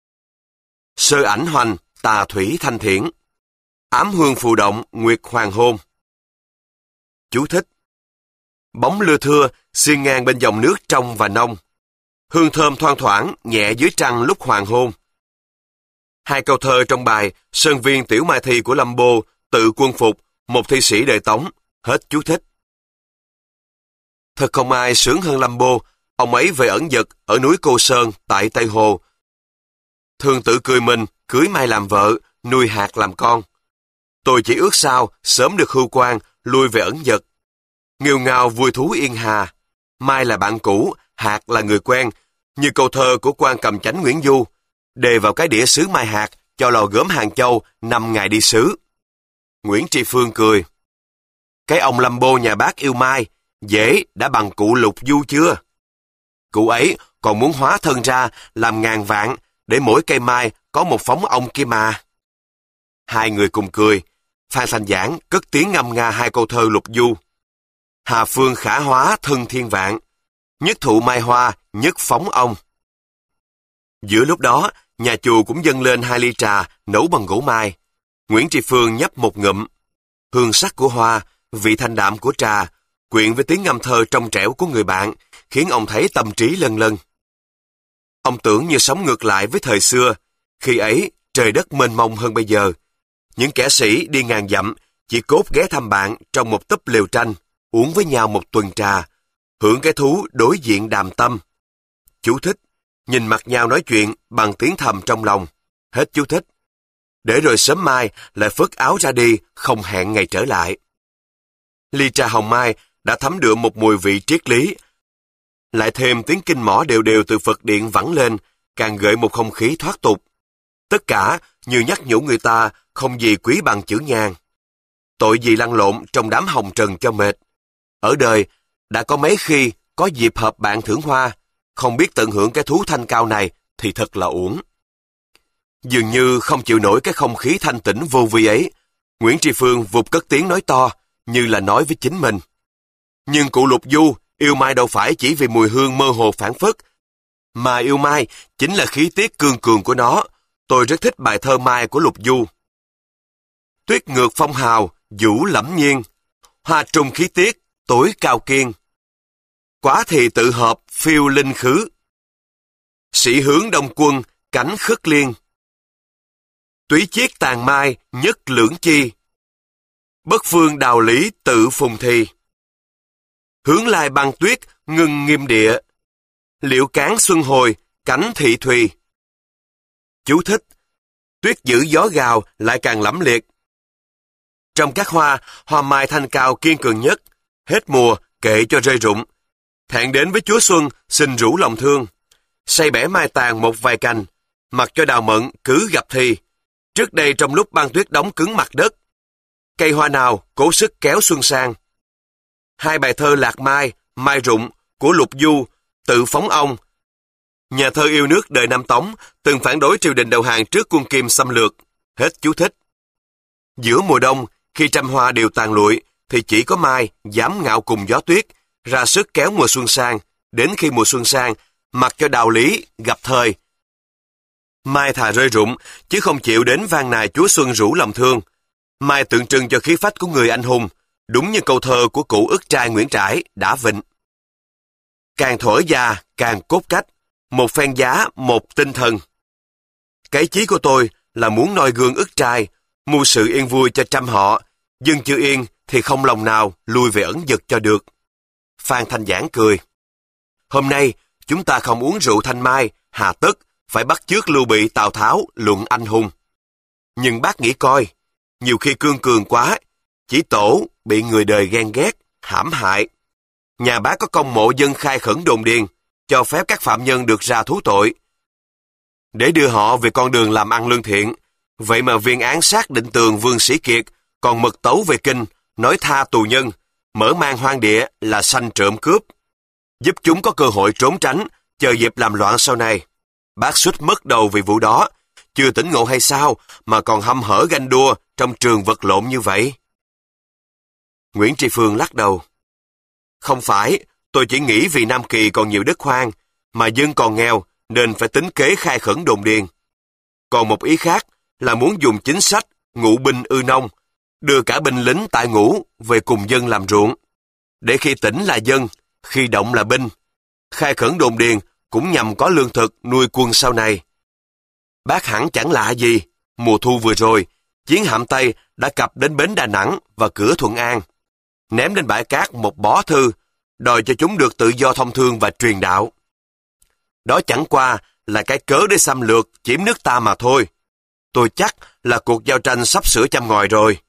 Sơ ảnh hoành, tà thủy thanh thiển, ám hương phù động, nguyệt hoàng hôn. Chú thích. Bóng lưa thưa, xiên ngang bên dòng nước trong và nông. Hương thơm thoang thoảng, nhẹ dưới trăng lúc hoàng hôn. Hai câu thơ trong bài Sơn Viên Tiểu Mai Thi của Lâm Bô, tự quân phục, một thi sĩ đời Tống. Hết chú thích. Thật không ai sướng hơn Lâm Bô, ông ấy về ẩn dật ở núi Cô Sơn tại Tây Hồ. Thường tự cười mình, cưới Mai làm vợ, nuôi Hạt làm con. Tôi chỉ ước sao sớm được hưu quan, lui về ẩn dật. Nghêu ngao vui thú yên hà. Mai là bạn cũ, Hạt là người quen, như câu thơ của quan Cầm Chánh Nguyễn Du, đề vào cái đĩa sứ Mai Hạt cho lò gốm Hàng Châu năm ngày đi sứ. Nguyễn Tri Phương cười. Cái ông Lâm Bô nhà bác yêu Mai, dễ đã bằng cụ Lục Du chưa? Cụ ấy còn muốn hóa thân ra làm ngàn vạn để mỗi cây mai có một phóng ông kia mà. Hai người cùng cười. Phan Thanh Giảng cất tiếng ngâm nga hai câu thơ Lục Du. Hà phương khả hóa thân thiên vạn, nhất thụ mai hoa, nhất phóng ông. Giữa lúc đó, nhà chùa cũng dâng lên hai ly trà nấu bằng gỗ mai. Nguyễn Tri Phương nhấp một ngụm. Hương sắc của hoa, vị thanh đạm của trà, quyện với tiếng ngâm thơ trong trẻo của người bạn, khiến ông thấy tâm trí lân lân. Ông tưởng như sống ngược lại với thời xưa, khi ấy trời đất mênh mông hơn bây giờ. Những kẻ sĩ đi ngàn dặm chỉ cốt ghé thăm bạn trong một túp lều tranh, uống với nhau một tuần trà, hưởng cái thú đối diện đàm tâm. Chú thích, nhìn mặt nhau nói chuyện bằng tiếng thầm trong lòng. Hết chú thích. Để rồi sớm mai lại phớt áo ra đi, không hẹn ngày trở lại. Ly trà hồng mai đã thấm đượm một mùi vị triết lý. Lại thêm tiếng kinh mõ đều đều từ Phật điện vẳng lên, càng gợi một không khí thoát tục. Tất cả như nhắc nhủ người ta không gì quý bằng chữ nhàn. Tội gì lăn lộn trong đám hồng trần cho mệt. Ở đời, đã có mấy khi có dịp hợp bạn thưởng hoa, không biết tận hưởng cái thú thanh cao này thì thật là uổng. Dường như không chịu nổi cái không khí thanh tĩnh vô vi ấy, Nguyễn Tri Phương vụt cất tiếng nói to, như là nói với chính mình. Nhưng cụ Lục Du yêu Mai đâu phải chỉ vì mùi hương mơ hồ phảng phất, mà yêu Mai chính là khí tiết cương cường của nó. Tôi rất thích bài thơ Mai của Lục Du. Tuyết ngược phong hào, vũ lẫm nhiên, hoa trùng khí tiết, tối cao kiên. quá thì tự hợp phiêu linh khứ. Sĩ hướng đông quân, cánh khất liên. Túy chiết tàn mai, nhất lưỡng chi. Bất phương đào lý tự phùng thi. Hướng lai băng tuyết, ngưng nghiêm địa. Liễu cán xuân hồi, cánh thị thùy. Chú thích: tuyết giữ gió gào lại càng lẫm liệt. Trong các hoa, hoa mai thanh cao kiên cường nhất. Hết mùa, kệ cho rơi rụng. Thẹn đến với Chúa Xuân, xin rủ lòng thương. Say bẻ mai tàn một vài cành, mặc cho đào mận cứ gặp thi. Trước đây trong lúc băng tuyết đóng cứng mặt đất, cây hoa nào cố sức kéo xuân sang. Hai bài thơ Lạc Mai, Mai Rụng của Lục Du, Tự Phóng Ông. Nhà thơ yêu nước đời Nam Tống từng phản đối triều đình đầu hàng trước quân Kim xâm lược. Hết chú thích. Giữa mùa đông, khi trăm hoa đều tàn lụi, thì chỉ có mai dám ngạo cùng gió tuyết, ra sức kéo mùa xuân sang. Đến khi mùa xuân sang, mặc cho đào lý gặp thời. Mai thà rơi rụng, chứ không chịu đến van nài Chúa Xuân rủ lòng thương. Mai tượng trưng cho khí phách của người anh hùng, đúng như câu thơ của cụ ức trai Nguyễn Trãi đã vịnh. Càng thổi già, càng cốt cách, một phen giá, một tinh thần. Cái chí của tôi là muốn noi gương ức trai, mưu sự yên vui cho trăm họ, dân chưa yên thì không lòng nào lui về ẩn dật cho được. Phan Thanh Giảng cười. Hôm nay, chúng ta không uống rượu thanh mai, hà tất phải bắt chước Lưu Bị Tào Tháo luận anh hùng. Nhưng bác nghĩ coi, nhiều khi cương cường quá, chỉ tổ bị người đời ghen ghét, hãm hại. Nhà bác có công mộ dân khai khẩn đồn điền, cho phép các phạm nhân được ra thú tội, để đưa họ về con đường làm ăn lương thiện. Vậy mà viên án sát định tường Vương Sĩ Kiệt còn mật tấu về kinh, nói tha tù nhân, mở mang hoang địa là sanh trộm cướp, giúp chúng có cơ hội trốn tránh, chờ dịp làm loạn sau này. Bác suýt mất đầu vì vụ đó, chưa tỉnh ngộ hay sao mà còn hăm hở ganh đua trong trường vật lộn như vậy? Nguyễn Tri Phương lắc đầu. Không phải, tôi chỉ nghĩ vì Nam Kỳ còn nhiều đất hoang, mà dân còn nghèo nên phải tính kế khai khẩn đồn điền. Còn một ý khác là muốn dùng chính sách ngụ binh ư nông, đưa cả binh lính tại ngũ về cùng dân làm ruộng, để khi tỉnh là dân, khi động là binh. Khai khẩn đồn điền cũng nhằm có lương thực nuôi quân sau này. Bác hẳn chẳng lạ gì, mùa thu vừa rồi, chiến hạm Tây đã cập đến bến Đà Nẵng và cửa Thuận An, ném lên bãi cát một bó thư, đòi cho chúng được tự do thông thương và truyền đạo. Đó chẳng qua là cái cớ để xâm lược, chiếm nước ta mà thôi. Tôi chắc là cuộc giao tranh sắp sửa châm ngòi rồi.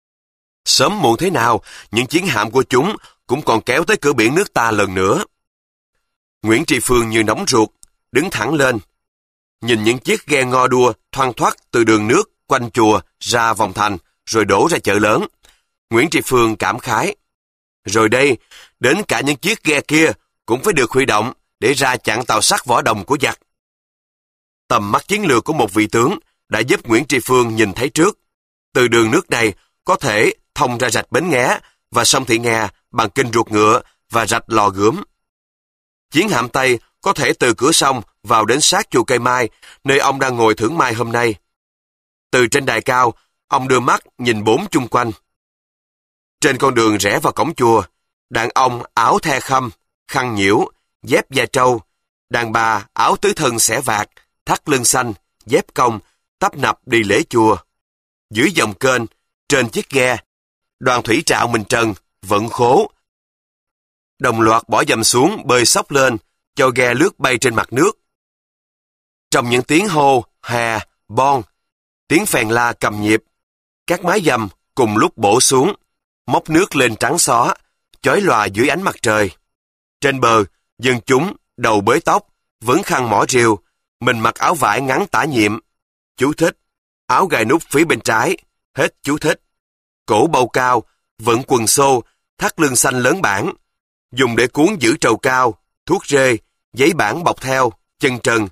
Sớm muộn thế nào, những chiến hạm của chúng cũng còn kéo tới cửa biển nước ta lần nữa. Nguyễn Tri Phương như nóng ruột, đứng thẳng lên. Nhìn những chiếc ghe ngo đua thoăn thoắt từ đường nước quanh chùa ra vòng thành, rồi đổ ra chợ lớn. Nguyễn Tri Phương cảm khái. Rồi đây, đến cả những chiếc ghe kia cũng phải được huy động để ra chặn tàu sắt vỏ đồng của giặc. Tầm mắt chiến lược của một vị tướng đã giúp Nguyễn Tri Phương nhìn thấy trước. Từ đường nước này có thể thông ra rạch Bến Nghé và sông Thị Nghè bằng kênh Ruột Ngựa và rạch Lò Gươm. Chiến hạm Tây có thể từ cửa sông vào đến sát chùa Cây Mai, nơi ông đang ngồi thưởng mai hôm nay. Từ trên đài cao, ông đưa mắt nhìn bốn chung quanh. Trên con đường rẽ vào cổng chùa, đàn ông áo the khâm, khăn nhiễu, dép da trâu, đàn bà áo tứ thân xẻ vạt, thắt lưng xanh, dép cong, tấp nập đi lễ chùa. Dưới dòng kênh, trên chiếc ghe, đoàn thủy trạo mình trần, vận khố, đồng loạt bỏ dầm xuống bơi xốc lên, cho ghe lướt bay trên mặt nước. Trong những tiếng hô, hè, bon, tiếng phèn la cầm nhịp, các mái dầm cùng lúc bổ xuống, móc nước lên trắng xóa, chói lòa dưới ánh mặt trời. Trên bờ, dân chúng đầu bới tóc, vấn khăn mỏ rìu, mình mặc áo vải ngắn tả nhiệm. Chú thích: áo gài nút phía bên trái. Hết chú thích. Cổ bầu cao, vận quần xô, thắt lưng xanh lớn bản, dùng để cuốn giữ trầu cao, thuốc rê, giấy bản bọc theo, chân trần.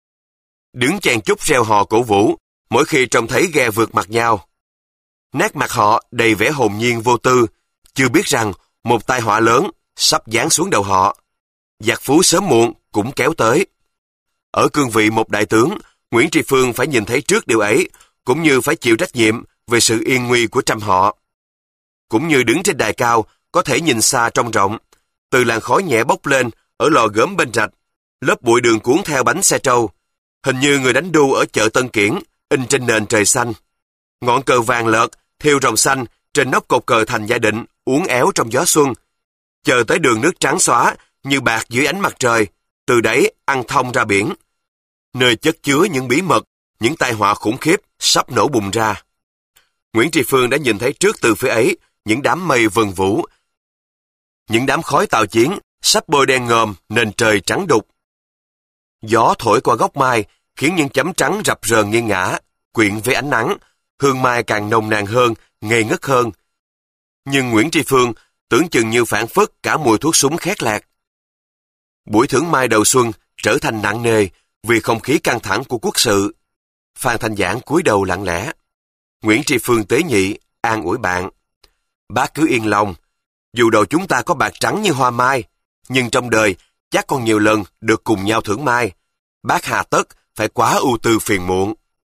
Đứng chen chúc reo hò cổ vũ, mỗi khi trông thấy ghe vượt mặt nhau. Nét mặt họ đầy vẻ hồn nhiên vô tư, chưa biết rằng một tai họa lớn sắp giáng xuống đầu họ. Giặc phú sớm muộn cũng kéo tới. Ở cương vị một đại tướng, Nguyễn Tri Phương phải nhìn thấy trước điều ấy, cũng như phải chịu trách nhiệm về sự yên nguy của trăm họ. Cũng như đứng trên đài cao, có thể nhìn xa trông rộng. Từ làn khói nhẹ bốc lên ở lò gốm bên rạch, lớp bụi đường cuốn theo bánh xe trâu. Hình như người đánh đu ở chợ Tân Kiển, in trên nền trời xanh. Ngọn cờ vàng lợt, thêu rồng xanh, trên nóc cột cờ Thành Gia Định, uốn éo trong gió xuân. Chờ tới đường nước trắng xóa, như bạc dưới ánh mặt trời, từ đấy ăn thông ra biển. Nơi chất chứa những bí mật, những tai họa khủng khiếp sắp nổ bùng ra. Nguyễn Tri Phương đã nhìn thấy trước từ phía ấy những đám mây vần vũ, những đám khói tàu chiến sắp bôi đen ngòm nền trời trắng đục. Gió thổi qua gốc mai khiến những chấm trắng rập rờn nghiêng ngã, quyện với ánh nắng, hương mai càng nồng nàn hơn, ngây ngất hơn. Nhưng Nguyễn Tri Phương tưởng chừng như phảng phất cả mùi thuốc súng khét lẹt. Buổi thưởng mai đầu xuân trở thành nặng nề vì không khí căng thẳng của quốc sự. Phan Thanh Giảng cúi đầu lặng lẽ. Nguyễn Tri Phương tế nhị, an ủi bạn. Bác cứ yên lòng, dù đầu chúng ta có bạc trắng như hoa mai, nhưng trong đời chắc còn nhiều lần được cùng nhau thưởng mai. Bác hà tất phải quá ưu tư phiền muộn.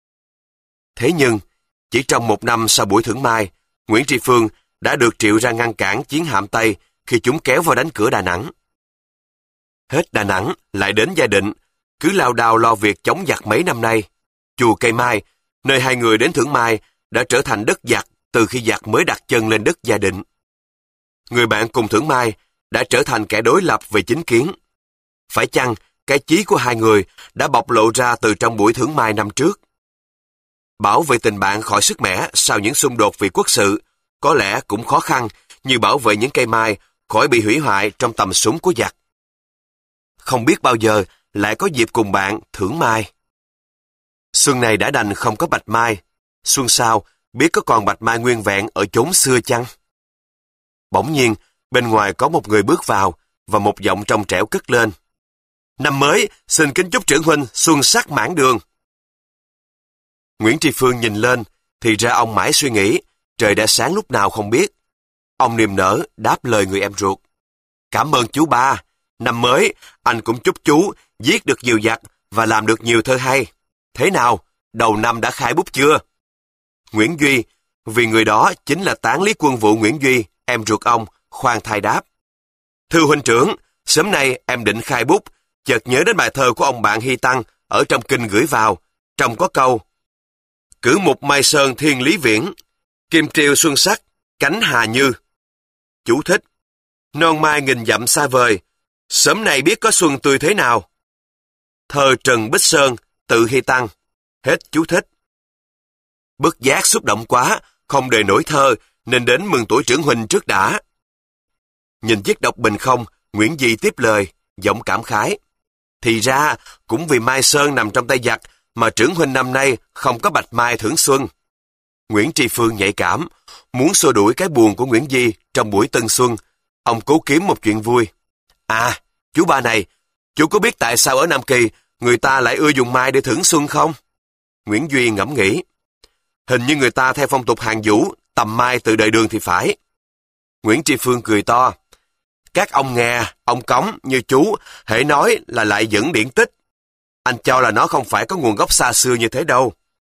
Thế nhưng, chỉ trong một năm sau buổi thưởng mai, Nguyễn Tri Phương đã được triệu ra ngăn cản chiến hạm Tây khi chúng kéo vào đánh cửa Đà Nẵng. Hết Đà Nẵng lại đến Gia Định, cứ lao đao lo việc chống giặc mấy năm nay. Chùa Cây Mai, nơi hai người đến thưởng mai, đã trở thành đất giặc từ khi giặc mới đặt chân lên đất Gia Định. Người bạn cùng thưởng mai đã trở thành kẻ đối lập về chính kiến. Phải chăng cái chí của hai người đã bộc lộ ra từ trong buổi thưởng mai năm trước? Bảo vệ tình bạn khỏi sức mẻ sau những xung đột vì quốc sự có lẽ cũng khó khăn như bảo vệ những cây mai khỏi bị hủy hoại trong tầm súng của giặc. Không biết bao giờ lại có dịp cùng bạn thưởng mai. Xuân này đã đành không có bạch mai, xuân sau biết có còn bạch mai nguyên vẹn ở chốn xưa chăng? Bỗng nhiên, bên ngoài có một người bước vào và một giọng trong trẻo cất lên. Năm mới, xin kính chúc trưởng huynh xuân sắc mãn đường. Nguyễn Tri Phương nhìn lên, thì ra ông mãi suy nghĩ, trời đã sáng lúc nào không biết. Ông niềm nở đáp lời người em ruột. Cảm ơn chú ba, năm mới anh cũng chúc chú viết được nhiều giặc và làm được nhiều thơ hay. Thế nào, đầu năm đã khai bút chưa? Nguyễn Duy, vì người đó chính là Tán Lý Quân Vụ Nguyễn Duy, em ruột ông, khoan thai đáp. Thưa huynh trưởng, sớm nay em định khai bút, chợt nhớ đến bài thơ của ông bạn Hy Tăng ở trong kinh gửi vào, trong có câu: Cử mục Mai Sơn thiên lý viễn, kim triều xuân sắc, cánh hà như. Chú thích: Non mai nghìn dặm xa vời, sớm nay biết có xuân tươi thế nào. Thơ Trần Bích Sơn, tự Hy Tăng. Hết chú thích. Bất giác xúc động quá, không đề nổi thơ, nên đến mừng tuổi trưởng huynh trước đã. Nhìn chiếc độc bình không, Nguyễn Di tiếp lời, giọng cảm khái. Thì ra, cũng vì Mai Sơn nằm trong tay giặc, mà trưởng huynh năm nay không có bạch mai thưởng xuân. Nguyễn Tri Phương nhạy cảm, muốn xua đuổi cái buồn của Nguyễn Di trong buổi tân xuân. Ông cố kiếm một chuyện vui. À, chú ba này, chú có biết tại sao ở Nam Kỳ người ta lại ưa dùng mai để thưởng xuân không? Nguyễn Duy ngẫm nghĩ. Hình như người ta theo phong tục Hàn Vũ, tầm mai từ đời Đường thì phải. Nguyễn Tri Phương cười to. Các ông nghe, ông Cống như chú, hễ nói là lại dẫn điển tích. Anh cho là nó không phải có nguồn gốc xa xưa như thế đâu.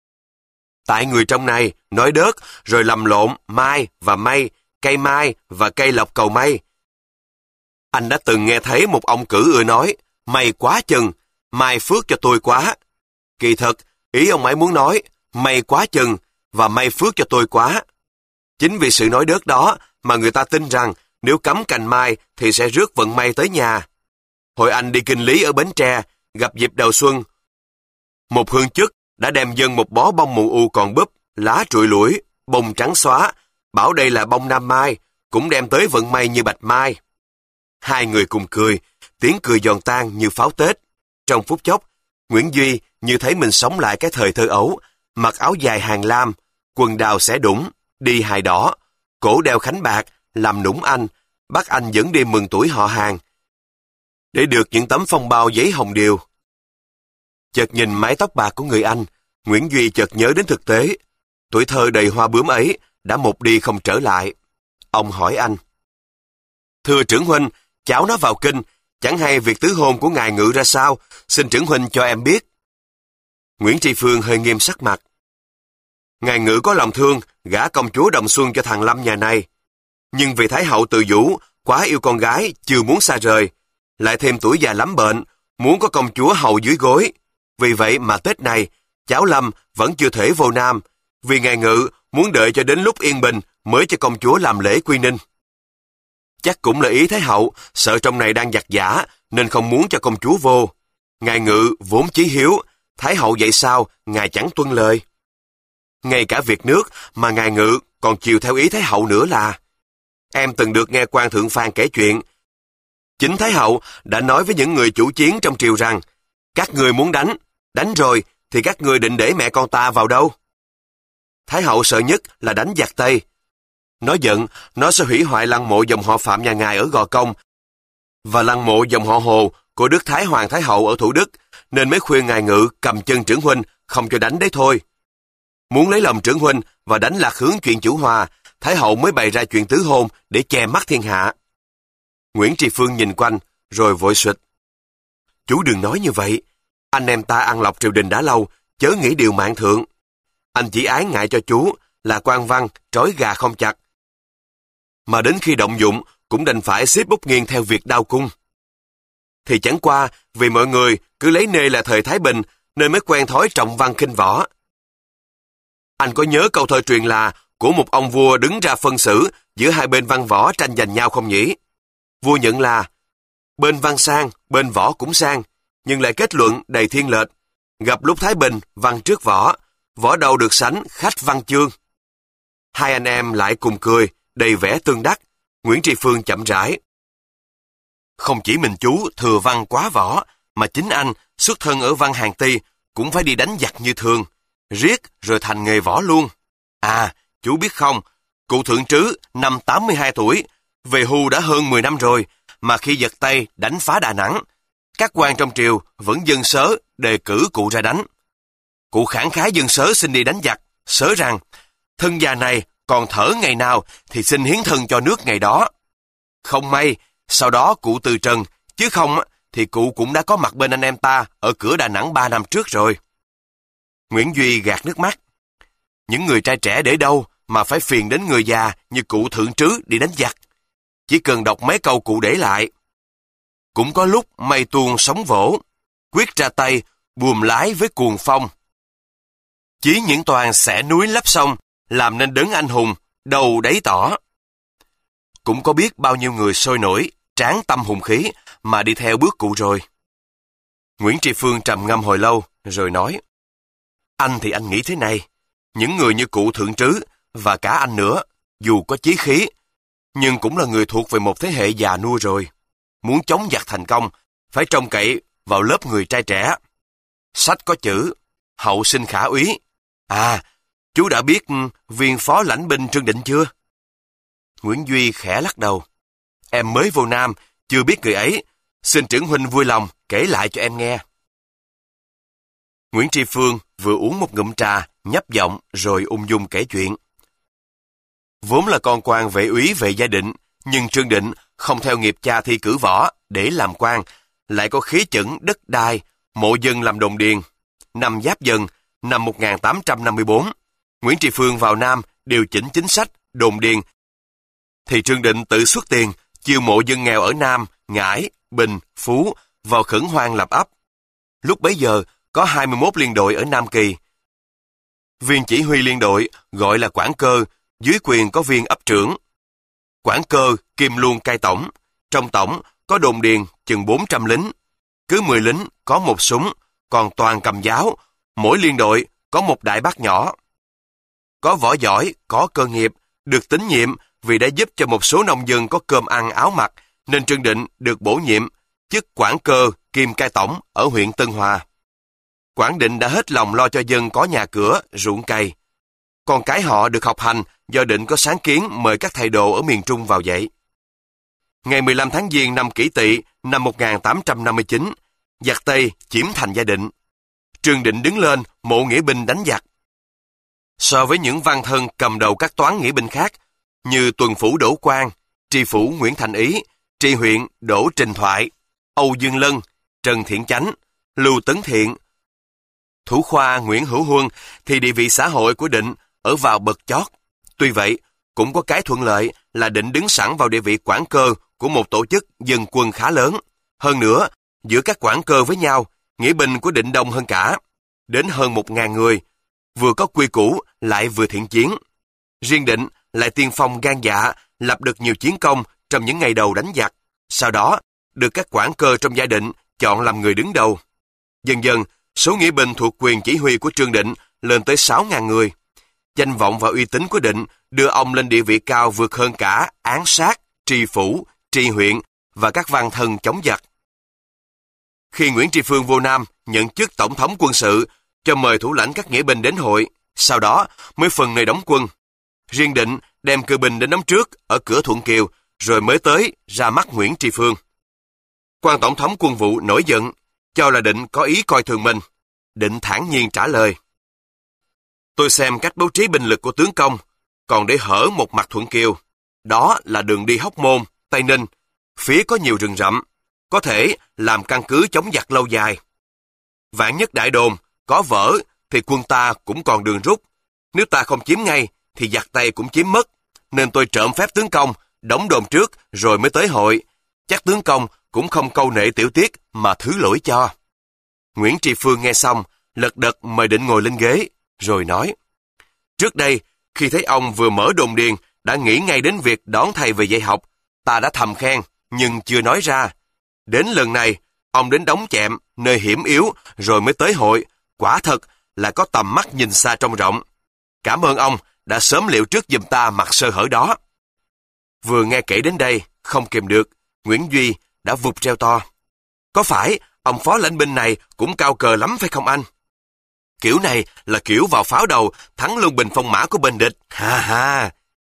Tại người trong này nói đớt rồi lầm lộn mai và mây, cây mai và cây lộc cầu mây. Anh đã từng nghe thấy một ông cử ưa nói, may quá chừng, mai phước cho tôi quá. Kỳ thật, ý ông ấy muốn nói, may quá chừng và may phước cho tôi quá. Chính vì sự nói đớt đó mà người ta tin rằng nếu cắm cành mai thì sẽ rước vận may tới nhà. Hồi anh đi kinh lý ở Bến Tre, gặp dịp đầu xuân, một hương chức đã đem dâng một bó bông mù u còn búp, lá trụi lủi, bông trắng xóa, bảo đây là bông nam mai, cũng đem tới vận may như bạch mai. Hai người cùng cười, tiếng cười giòn tan như pháo Tết. Trong phút chốc, Nguyễn Duy như thấy mình sống lại cái thời thơ ấu, mặc áo dài hàng lam, quần đào xẻ đũng, đi hài đỏ, cổ đeo khánh bạc, làm nũng anh, bắt anh dẫn đi mừng tuổi họ hàng, để được những tấm phong bao giấy hồng điều. Chợt nhìn mái tóc bạc của người anh, Nguyễn Duy chợt nhớ đến thực tế, tuổi thơ đầy hoa bướm ấy đã một đi không trở lại. Ông hỏi anh. Thưa trưởng huynh, cháu nó vào kinh, chẳng hay việc tứ hôn của ngài ngự ra sao, xin trưởng huynh cho em biết. Nguyễn Tri Phương hơi nghiêm sắc mặt. Ngài ngự có lòng thương, gả công chúa Đồng Xuân cho thằng Lâm nhà này. Nhưng vì Thái hậu Từ Vũ quá yêu con gái, chưa muốn xa rời, lại thêm tuổi già lắm bệnh, muốn có công chúa hầu dưới gối. Vì vậy mà Tết này, cháu Lâm vẫn chưa thể vô Nam, vì ngài Ngự muốn đợi cho đến lúc yên bình mới cho công chúa làm lễ quy ninh. Chắc cũng là ý Thái hậu, sợ trong này đang giặc giả, nên không muốn cho công chúa vô. Ngài Ngự vốn chí hiếu, Thái hậu vậy sao, ngài chẳng tuân lời. Ngay cả việc nước mà ngài Ngự còn chiều theo ý Thái hậu nữa là. Em từng được nghe quan thượng Phan kể chuyện. Chính Thái hậu đã nói với những người chủ chiến trong triều rằng, các người muốn đánh, đánh rồi thì các người định để mẹ con ta vào đâu? Thái hậu sợ nhất là đánh giặc Tây. Nó giận, nó sẽ hủy hoại lăng mộ dòng họ Phạm nhà ngài ở Gò Công và lăng mộ dòng họ Hồ của Đức Thái Hoàng Thái hậu ở Thủ Đức, nên mới khuyên ngài Ngự cầm chân trưởng huynh, không cho đánh đấy thôi. Muốn lấy lòng trưởng huynh và đánh lạc hướng chuyện chủ hòa, Thái hậu mới bày ra chuyện tứ hôn để che mắt thiên hạ. Nguyễn Tri Phương nhìn quanh, rồi vội suýt. Chú đừng nói như vậy. Anh em ta ăn lọc triều đình đã lâu, chớ nghĩ điều mạng thượng. Anh chỉ ái ngại cho chú là quan văn, trói gà không chặt. Mà đến khi động dụng, cũng đành phải xếp bút nghiêng theo việc đao cung. Thì chẳng qua, vì mọi người cứ lấy nê là thời Thái Bình, nên mới quen thói trọng văn khinh võ. Anh có nhớ câu thơ truyền là của một ông vua đứng ra phân xử giữa hai bên văn võ tranh giành nhau không nhỉ? Vua nhận là, bên văn sang, bên võ cũng sang, nhưng lại kết luận đầy thiên lệch. Gặp lúc Thái Bình, văn trước võ, võ đâu được sánh khách văn chương. Hai anh em lại cùng cười, đầy vẻ tương đắc. Nguyễn Tri Phương chậm rãi. Không chỉ mình chú thừa văn quá võ, mà chính anh xuất thân ở văn Hàn Ti cũng phải đi đánh giặc như thường, riết rồi thành nghề võ luôn. À, chú biết không, cụ Thượng Trứ năm tám mươi hai tuổi, về hưu đã hơn mười năm rồi, mà khi giật Tây đánh phá Đà Nẵng, các quan trong triều vẫn dâng sớ đề cử cụ ra đánh. Cụ khẳng khái dâng sớ xin đi đánh giặc, sớ rằng, thân già này còn thở ngày nào thì xin hiến thân cho nước ngày đó. Không may, sau đó cụ từ trần, chứ không thì cụ cũng đã có mặt bên anh em ta ở cửa Đà Nẵng ba năm trước rồi. Nguyễn Duy gạt nước mắt. Những người trai trẻ để đâu mà phải phiền đến người già như cụ Thượng Trứ đi đánh giặc. Chỉ cần đọc mấy câu cụ để lại. Cũng có lúc mây tuôn sóng vỗ, quyết ra tay, buồm lái với cuồng phong. Chí những toàn xẻ núi lấp sông, làm nên đấng anh hùng, đầu đáy tỏ. Cũng có biết bao nhiêu người sôi nổi, tráng tâm hùng khí, mà đi theo bước cụ rồi. Nguyễn Tri Phương trầm ngâm hồi lâu, rồi nói, anh thì anh nghĩ thế này, những người như cụ Thượng Trứ, và cả anh nữa, dù có chí khí, nhưng cũng là người thuộc về một thế hệ già nua rồi. Muốn chống giặc thành công, phải trông cậy vào lớp người trai trẻ. Sách có chữ, hậu sinh khả úy. À, chú đã biết viên phó lãnh binh Trương Định chưa? Nguyễn Duy khẽ lắc đầu. Em mới vô Nam, chưa biết người ấy. Xin trưởng huynh vui lòng kể lại cho em nghe. Nguyễn Tri Phương vừa uống một ngụm trà, nhấp giọng rồi ung dung kể chuyện. Vốn là con quan vệ úy về gia định, nhưng Trương Định không theo nghiệp cha thi cử võ để làm quan, lại có khí chẩn đất đai, mộ dân làm đồn điền. Năm Giáp Dần, năm một nghìn tám trăm năm mươi tư, Nguyễn Tri Phương vào Nam điều chỉnh chính sách đồn điền, thì Trương Định tự xuất tiền chiêu mộ dân nghèo ở Nam, Ngãi, Bình, Phú vào khẩn hoang lập ấp. Lúc bấy giờ có hai mươi mốt liên đội ở Nam Kỳ. Viên chỉ huy liên đội gọi là quản cơ, dưới quyền có viên ấp trưởng. Quản cơ kiêm luôn cai tổng, trong tổng có đồn điền chừng bốn trăm lính. Cứ mười lính có một súng, còn toàn cầm giáo, mỗi liên đội có một đại bác nhỏ. Có võ giỏi, có cơ nghiệp, được tín nhiệm vì đã giúp cho một số nông dân có cơm ăn áo mặc, nên Trương Định được bổ nhiệm chức quản cơ kiêm cai tổng ở huyện Tân Hòa. Quản Định đã hết lòng lo cho dân có nhà cửa, ruộng cày. Còn cái họ được học hành do Định có sáng kiến mời các thầy đồ ở miền Trung vào dạy. Ngày mười lăm tháng Giêng năm Kỷ Tỵ năm một nghìn tám trăm năm mươi chín, giặc Tây chiếm thành Gia Định. Trương Định đứng lên mộ nghĩa binh đánh giặc. So với những văn thân cầm đầu các toán nghĩa binh khác như tuần phủ Đỗ Quang, tri phủ Nguyễn Thành Ý, tri huyện Đỗ Trình Thoại, Âu Dương Lân, Trần Thiện Chánh, Lưu Tấn Thiện, thủ khoa Nguyễn Hữu Huân, thì địa vị xã hội của Định ở vào bậc chót. Tuy vậy, cũng có cái thuận lợi là Định đứng sẵn vào địa vị quản cơ của một tổ chức dân quân khá lớn. Hơn nữa, giữa các quản cơ với nhau, nghĩa binh của Định đông hơn cả, đến hơn một ngàn người, vừa có quy củ lại vừa thiện chiến. Riêng Định lại tiên phong gan dạ, lập được nhiều chiến công trong những ngày đầu đánh giặc, sau đó được các quản cơ trong gia Định chọn làm người đứng đầu. Dần dần, số nghĩa binh thuộc quyền chỉ huy của Trương Định lên tới sáu ngàn người. Danh vọng và uy tín của Định đưa ông lên địa vị cao vượt hơn cả án sát, tri phủ, tri huyện và các văn thân chống giặc. Khi Nguyễn Tri Phương vô Nam nhận chức tổng thống quân sự, cho mời thủ lãnh các nghĩa binh đến hội, sau đó mới phân nơi đóng quân. Riêng Định đem cự binh đến đóng trước ở cửa Thuận Kiều, rồi mới tới ra mắt Nguyễn Tri Phương. Quan tổng thống quân vụ nổi giận, cho là Định có ý coi thường mình. Định thản nhiên trả lời: Tôi xem cách bố trí binh lực của tướng công, còn để hở một mặt Thuận Kiều. Đó là đường đi Hóc Môn, Tây Ninh, phía có nhiều rừng rậm, có thể làm căn cứ chống giặc lâu dài. Vạn nhất đại đồn có vỡ thì quân ta cũng còn đường rút. Nếu ta không chiếm ngay thì giặc Tây cũng chiếm mất, nên tôi trộm phép tướng công đóng đồn trước rồi mới tới hội. Chắc tướng công cũng không câu nệ tiểu tiết mà thứ lỗi cho. Nguyễn Tri Phương nghe xong, lật đật mời Định ngồi lên ghế, rồi nói: Trước đây, khi thấy ông vừa mở đồn điền, đã nghĩ ngay đến việc đón thầy về dạy học. Ta đã thầm khen, nhưng chưa nói ra. Đến lần này, ông đến đóng chẹm, nơi hiểm yếu, rồi mới tới hội. Quả thật là có tầm mắt nhìn xa trông rộng. Cảm ơn ông đã sớm liệu trước giùm ta mặt sơ hở đó. Vừa nghe kể đến đây, không kìm được, Nguyễn Duy đã vụt reo to: Có phải ông phó lãnh binh này cũng cao cờ lắm phải không anh? Kiểu này là kiểu vào pháo đầu thắng luôn bình phong mã của bên địch, ha ha.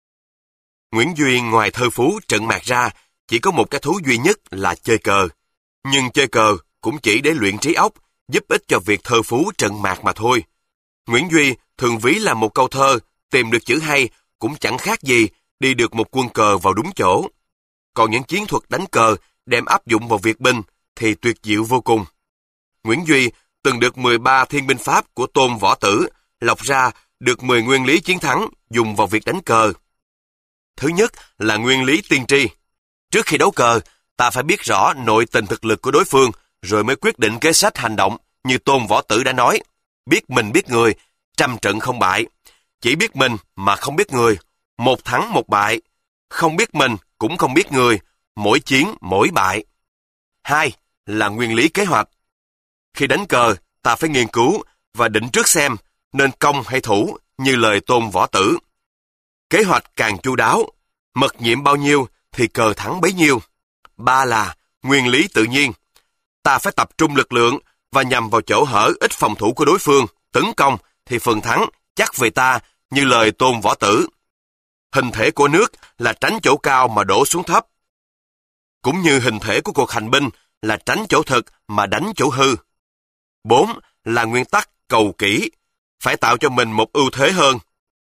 Nguyễn Duy ngoài thơ phú trận mạc ra, chỉ có một cái thú duy nhất là chơi cờ. Nhưng chơi cờ cũng chỉ để luyện trí óc, giúp ích cho việc thơ phú trận mạc mà thôi. Nguyễn Duy thường ví là một câu thơ, tìm được chữ hay cũng chẳng khác gì đi được một quân cờ vào đúng chỗ. Còn những chiến thuật đánh cờ đem áp dụng vào việc binh thì tuyệt diệu vô cùng. Nguyễn Duy từng được mười ba thiên binh pháp của Tôn Võ Tử lọc ra được mười nguyên lý chiến thắng dùng vào việc đánh cờ. Thứ nhất là nguyên lý tiên tri. Trước khi đấu cờ, ta phải biết rõ nội tình thực lực của đối phương, rồi mới quyết định kế sách hành động. Như Tôn Võ Tử đã nói: biết mình biết người, trăm trận không bại. Chỉ biết mình mà không biết người, một thắng một bại. Không biết mình cũng không biết người, mỗi chiến mỗi bại. Hai là nguyên lý kế hoạch. Khi đánh cờ, ta phải nghiên cứu và định trước xem nên công hay thủ, như lời Tôn Võ Tử. Kế hoạch càng chu đáo, mật nhiệm bao nhiêu thì cờ thắng bấy nhiêu. Ba là nguyên lý tự nhiên. Ta phải tập trung lực lượng và nhằm vào chỗ hở ít phòng thủ của đối phương, tấn công thì phần thắng chắc về ta, như lời Tôn Võ Tử. Hình thể của nước là tránh chỗ cao mà đổ xuống thấp, cũng như hình thể của cuộc hành binh là tránh chỗ thực mà đánh chỗ hư. Bốn là nguyên tắc cầu kỹ, phải tạo cho mình một ưu thế hơn,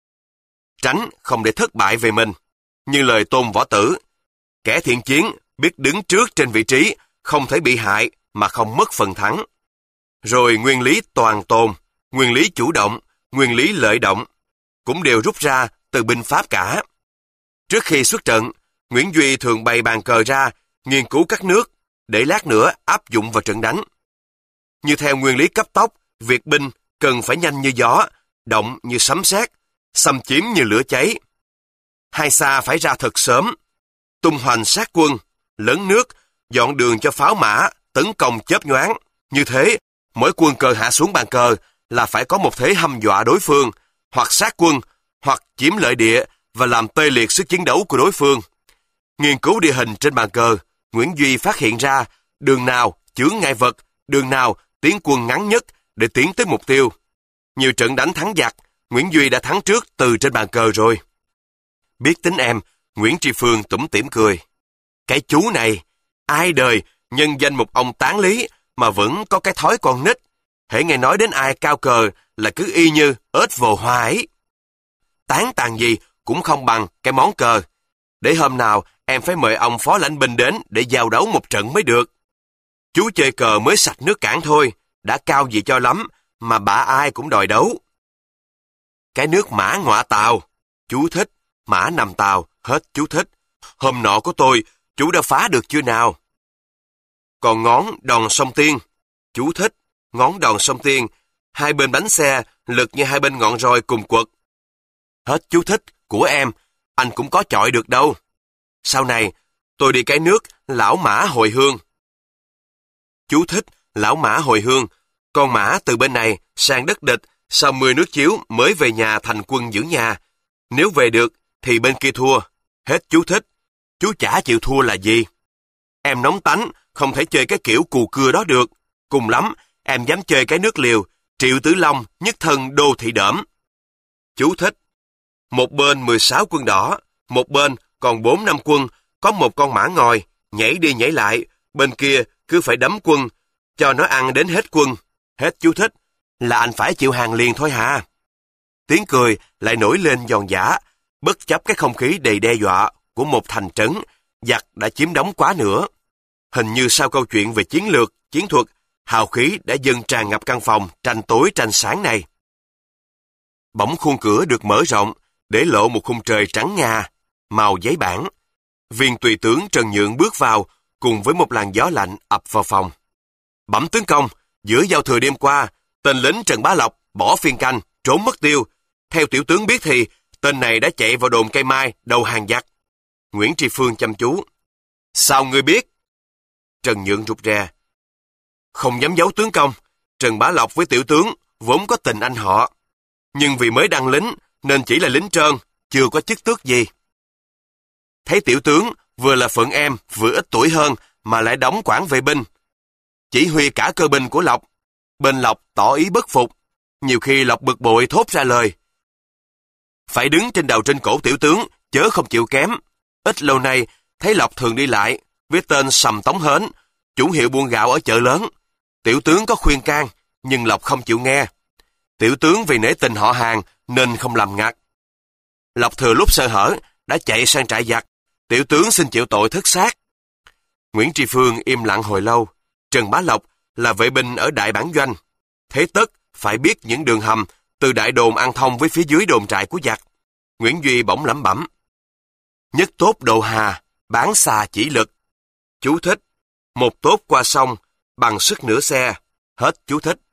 tránh không để thất bại về mình, như lời Tôn Võ Tử. Kẻ thiện chiến biết đứng trước trên vị trí, không thể bị hại mà không mất phần thắng. Rồi nguyên lý toàn tồn, nguyên lý chủ động, nguyên lý lợi động cũng đều rút ra từ binh pháp cả. Trước khi xuất trận, Nguyễn Duy thường bày bàn cờ ra, nghiên cứu các nước, để lát nữa áp dụng vào trận đánh. Như theo nguyên lý cấp tốc, việc binh cần phải nhanh như gió, động như sấm sét, xâm chiếm như lửa cháy. Hai xa phải ra thật sớm, tung hoành sát quân, lớn nước, dọn đường cho pháo mã, tấn công chớp nhoáng. Như thế, mỗi quân cờ hạ xuống bàn cờ là phải có một thế hăm dọa đối phương, hoặc sát quân, hoặc chiếm lợi địa và làm tê liệt sức chiến đấu của đối phương. Nghiên cứu địa hình trên bàn cờ, Nguyễn Duy phát hiện ra đường nào chướng ngại vật, đường nào tiến quân ngắn nhất để tiến tới mục tiêu. Nhiều trận đánh thắng giặc, Nguyễn Duy đã thắng trước từ trên bàn cờ rồi. Biết tính em, Nguyễn Tri Phương tủm tỉm cười. Cái chú này, ai đời nhân danh một ông tán lý mà vẫn có cái thói con nít. Hễ nghe nói đến ai cao cờ là cứ y như ếch vồ hoa ấy. Tán tàn gì cũng không bằng cái món cờ. Để hôm nào em phải mời ông phó lãnh binh đến để giao đấu một trận mới được. Chú chơi cờ mới sạch nước cảng thôi, đã cao gì cho lắm, mà bả ai cũng đòi đấu. Cái nước Mã Ngọa Tàu, chú thích, mã nằm tàu, hết chú thích. Hôm nọ của tôi, chú đã phá được chưa nào? Còn ngón đòn song tiên, chú thích, ngón đòn song tiên, hai bên bánh xe, lực như hai bên ngọn roi cùng quật. Hết chú thích của em, anh cũng có chọi được đâu. Sau này, tôi đi cái nước lão mã hồi hương. Chú thích, lão mã hồi hương, con mã từ bên này sang đất địch, sau mười nước chiếu mới về nhà thành quân giữ nhà. Nếu về được, thì bên kia thua. Hết chú thích. Chú chả chịu thua là gì? Em nóng tánh, không thể chơi cái kiểu cù cưa đó được. Cùng lắm, em dám chơi cái nước liều, Triệu Tử Long, nhất thân đô thị đỡm. Chú thích. Một bên mười sáu quân đỏ, một bên còn bốn năm quân, có một con mã ngòi, nhảy đi nhảy lại, bên kia cứ phải đấm quân, cho nó ăn đến hết quân. Hết chú thích. Là anh phải chịu hàng liền thôi hả? Tiếng cười lại nổi lên giòn giã, bất chấp cái không khí đầy đe dọa của một thành trấn, giặc đã chiếm đóng quá nữa. Hình như sau câu chuyện về chiến lược, chiến thuật, hào khí đã dần tràn ngập căn phòng tranh tối tranh sáng này. Bỗng khuôn cửa được mở rộng, để lộ một khung trời trắng ngà, màu giấy bản. Viên tùy tướng Trần Nhượng bước vào, cùng với một làn gió lạnh ập vào phòng. Bẩm tướng công, giữa giao thừa đêm qua, tên lính Trần Bá Lộc bỏ phiên canh, trốn mất tiêu. Theo tiểu tướng biết thì, tên này đã chạy vào đồn cây mai, đầu hàng giặc. Nguyễn Tri Phương chăm chú. Sao ngươi biết? Trần Nhượng rụt rè. Không dám giấu tướng công, Trần Bá Lộc với tiểu tướng vốn có tình anh họ. Nhưng vì mới đăng lính, nên chỉ là lính trơn, chưa có chức tước gì. Thấy tiểu tướng vừa là phận em, vừa ít tuổi hơn, mà lại đóng quản vệ binh. Chỉ huy cả cơ binh của Lộc. Bên Lộc tỏ ý bất phục. Nhiều khi Lộc bực bội thốt ra lời. Phải đứng trên đầu trên cổ tiểu tướng, chớ không chịu kém. Ít lâu nay, thấy Lộc thường đi lại, với tên Sầm Tống Hến, chủ hiệu buôn gạo ở chợ lớn. Tiểu tướng có khuyên can, nhưng Lộc không chịu nghe. Tiểu tướng vì nể tình họ hàng, nên không làm ngặt. Lộc thừa lúc sơ hở, đã chạy sang trại giặc. Tiểu tướng xin chịu tội thất sát. Nguyễn Tri Phương im lặng hồi lâu. Trần Bá Lộc là vệ binh ở Đại Bản Doanh. Thế tất phải biết những đường hầm từ đại đồn ăn thông với phía dưới đồn trại của giặc. Nguyễn Duy bỗng lẩm bẩm. Nhất tốt độ hà, bán xà chỉ lực. Chú thích. Một tốt qua sông, bằng sức nửa xe. Hết chú thích.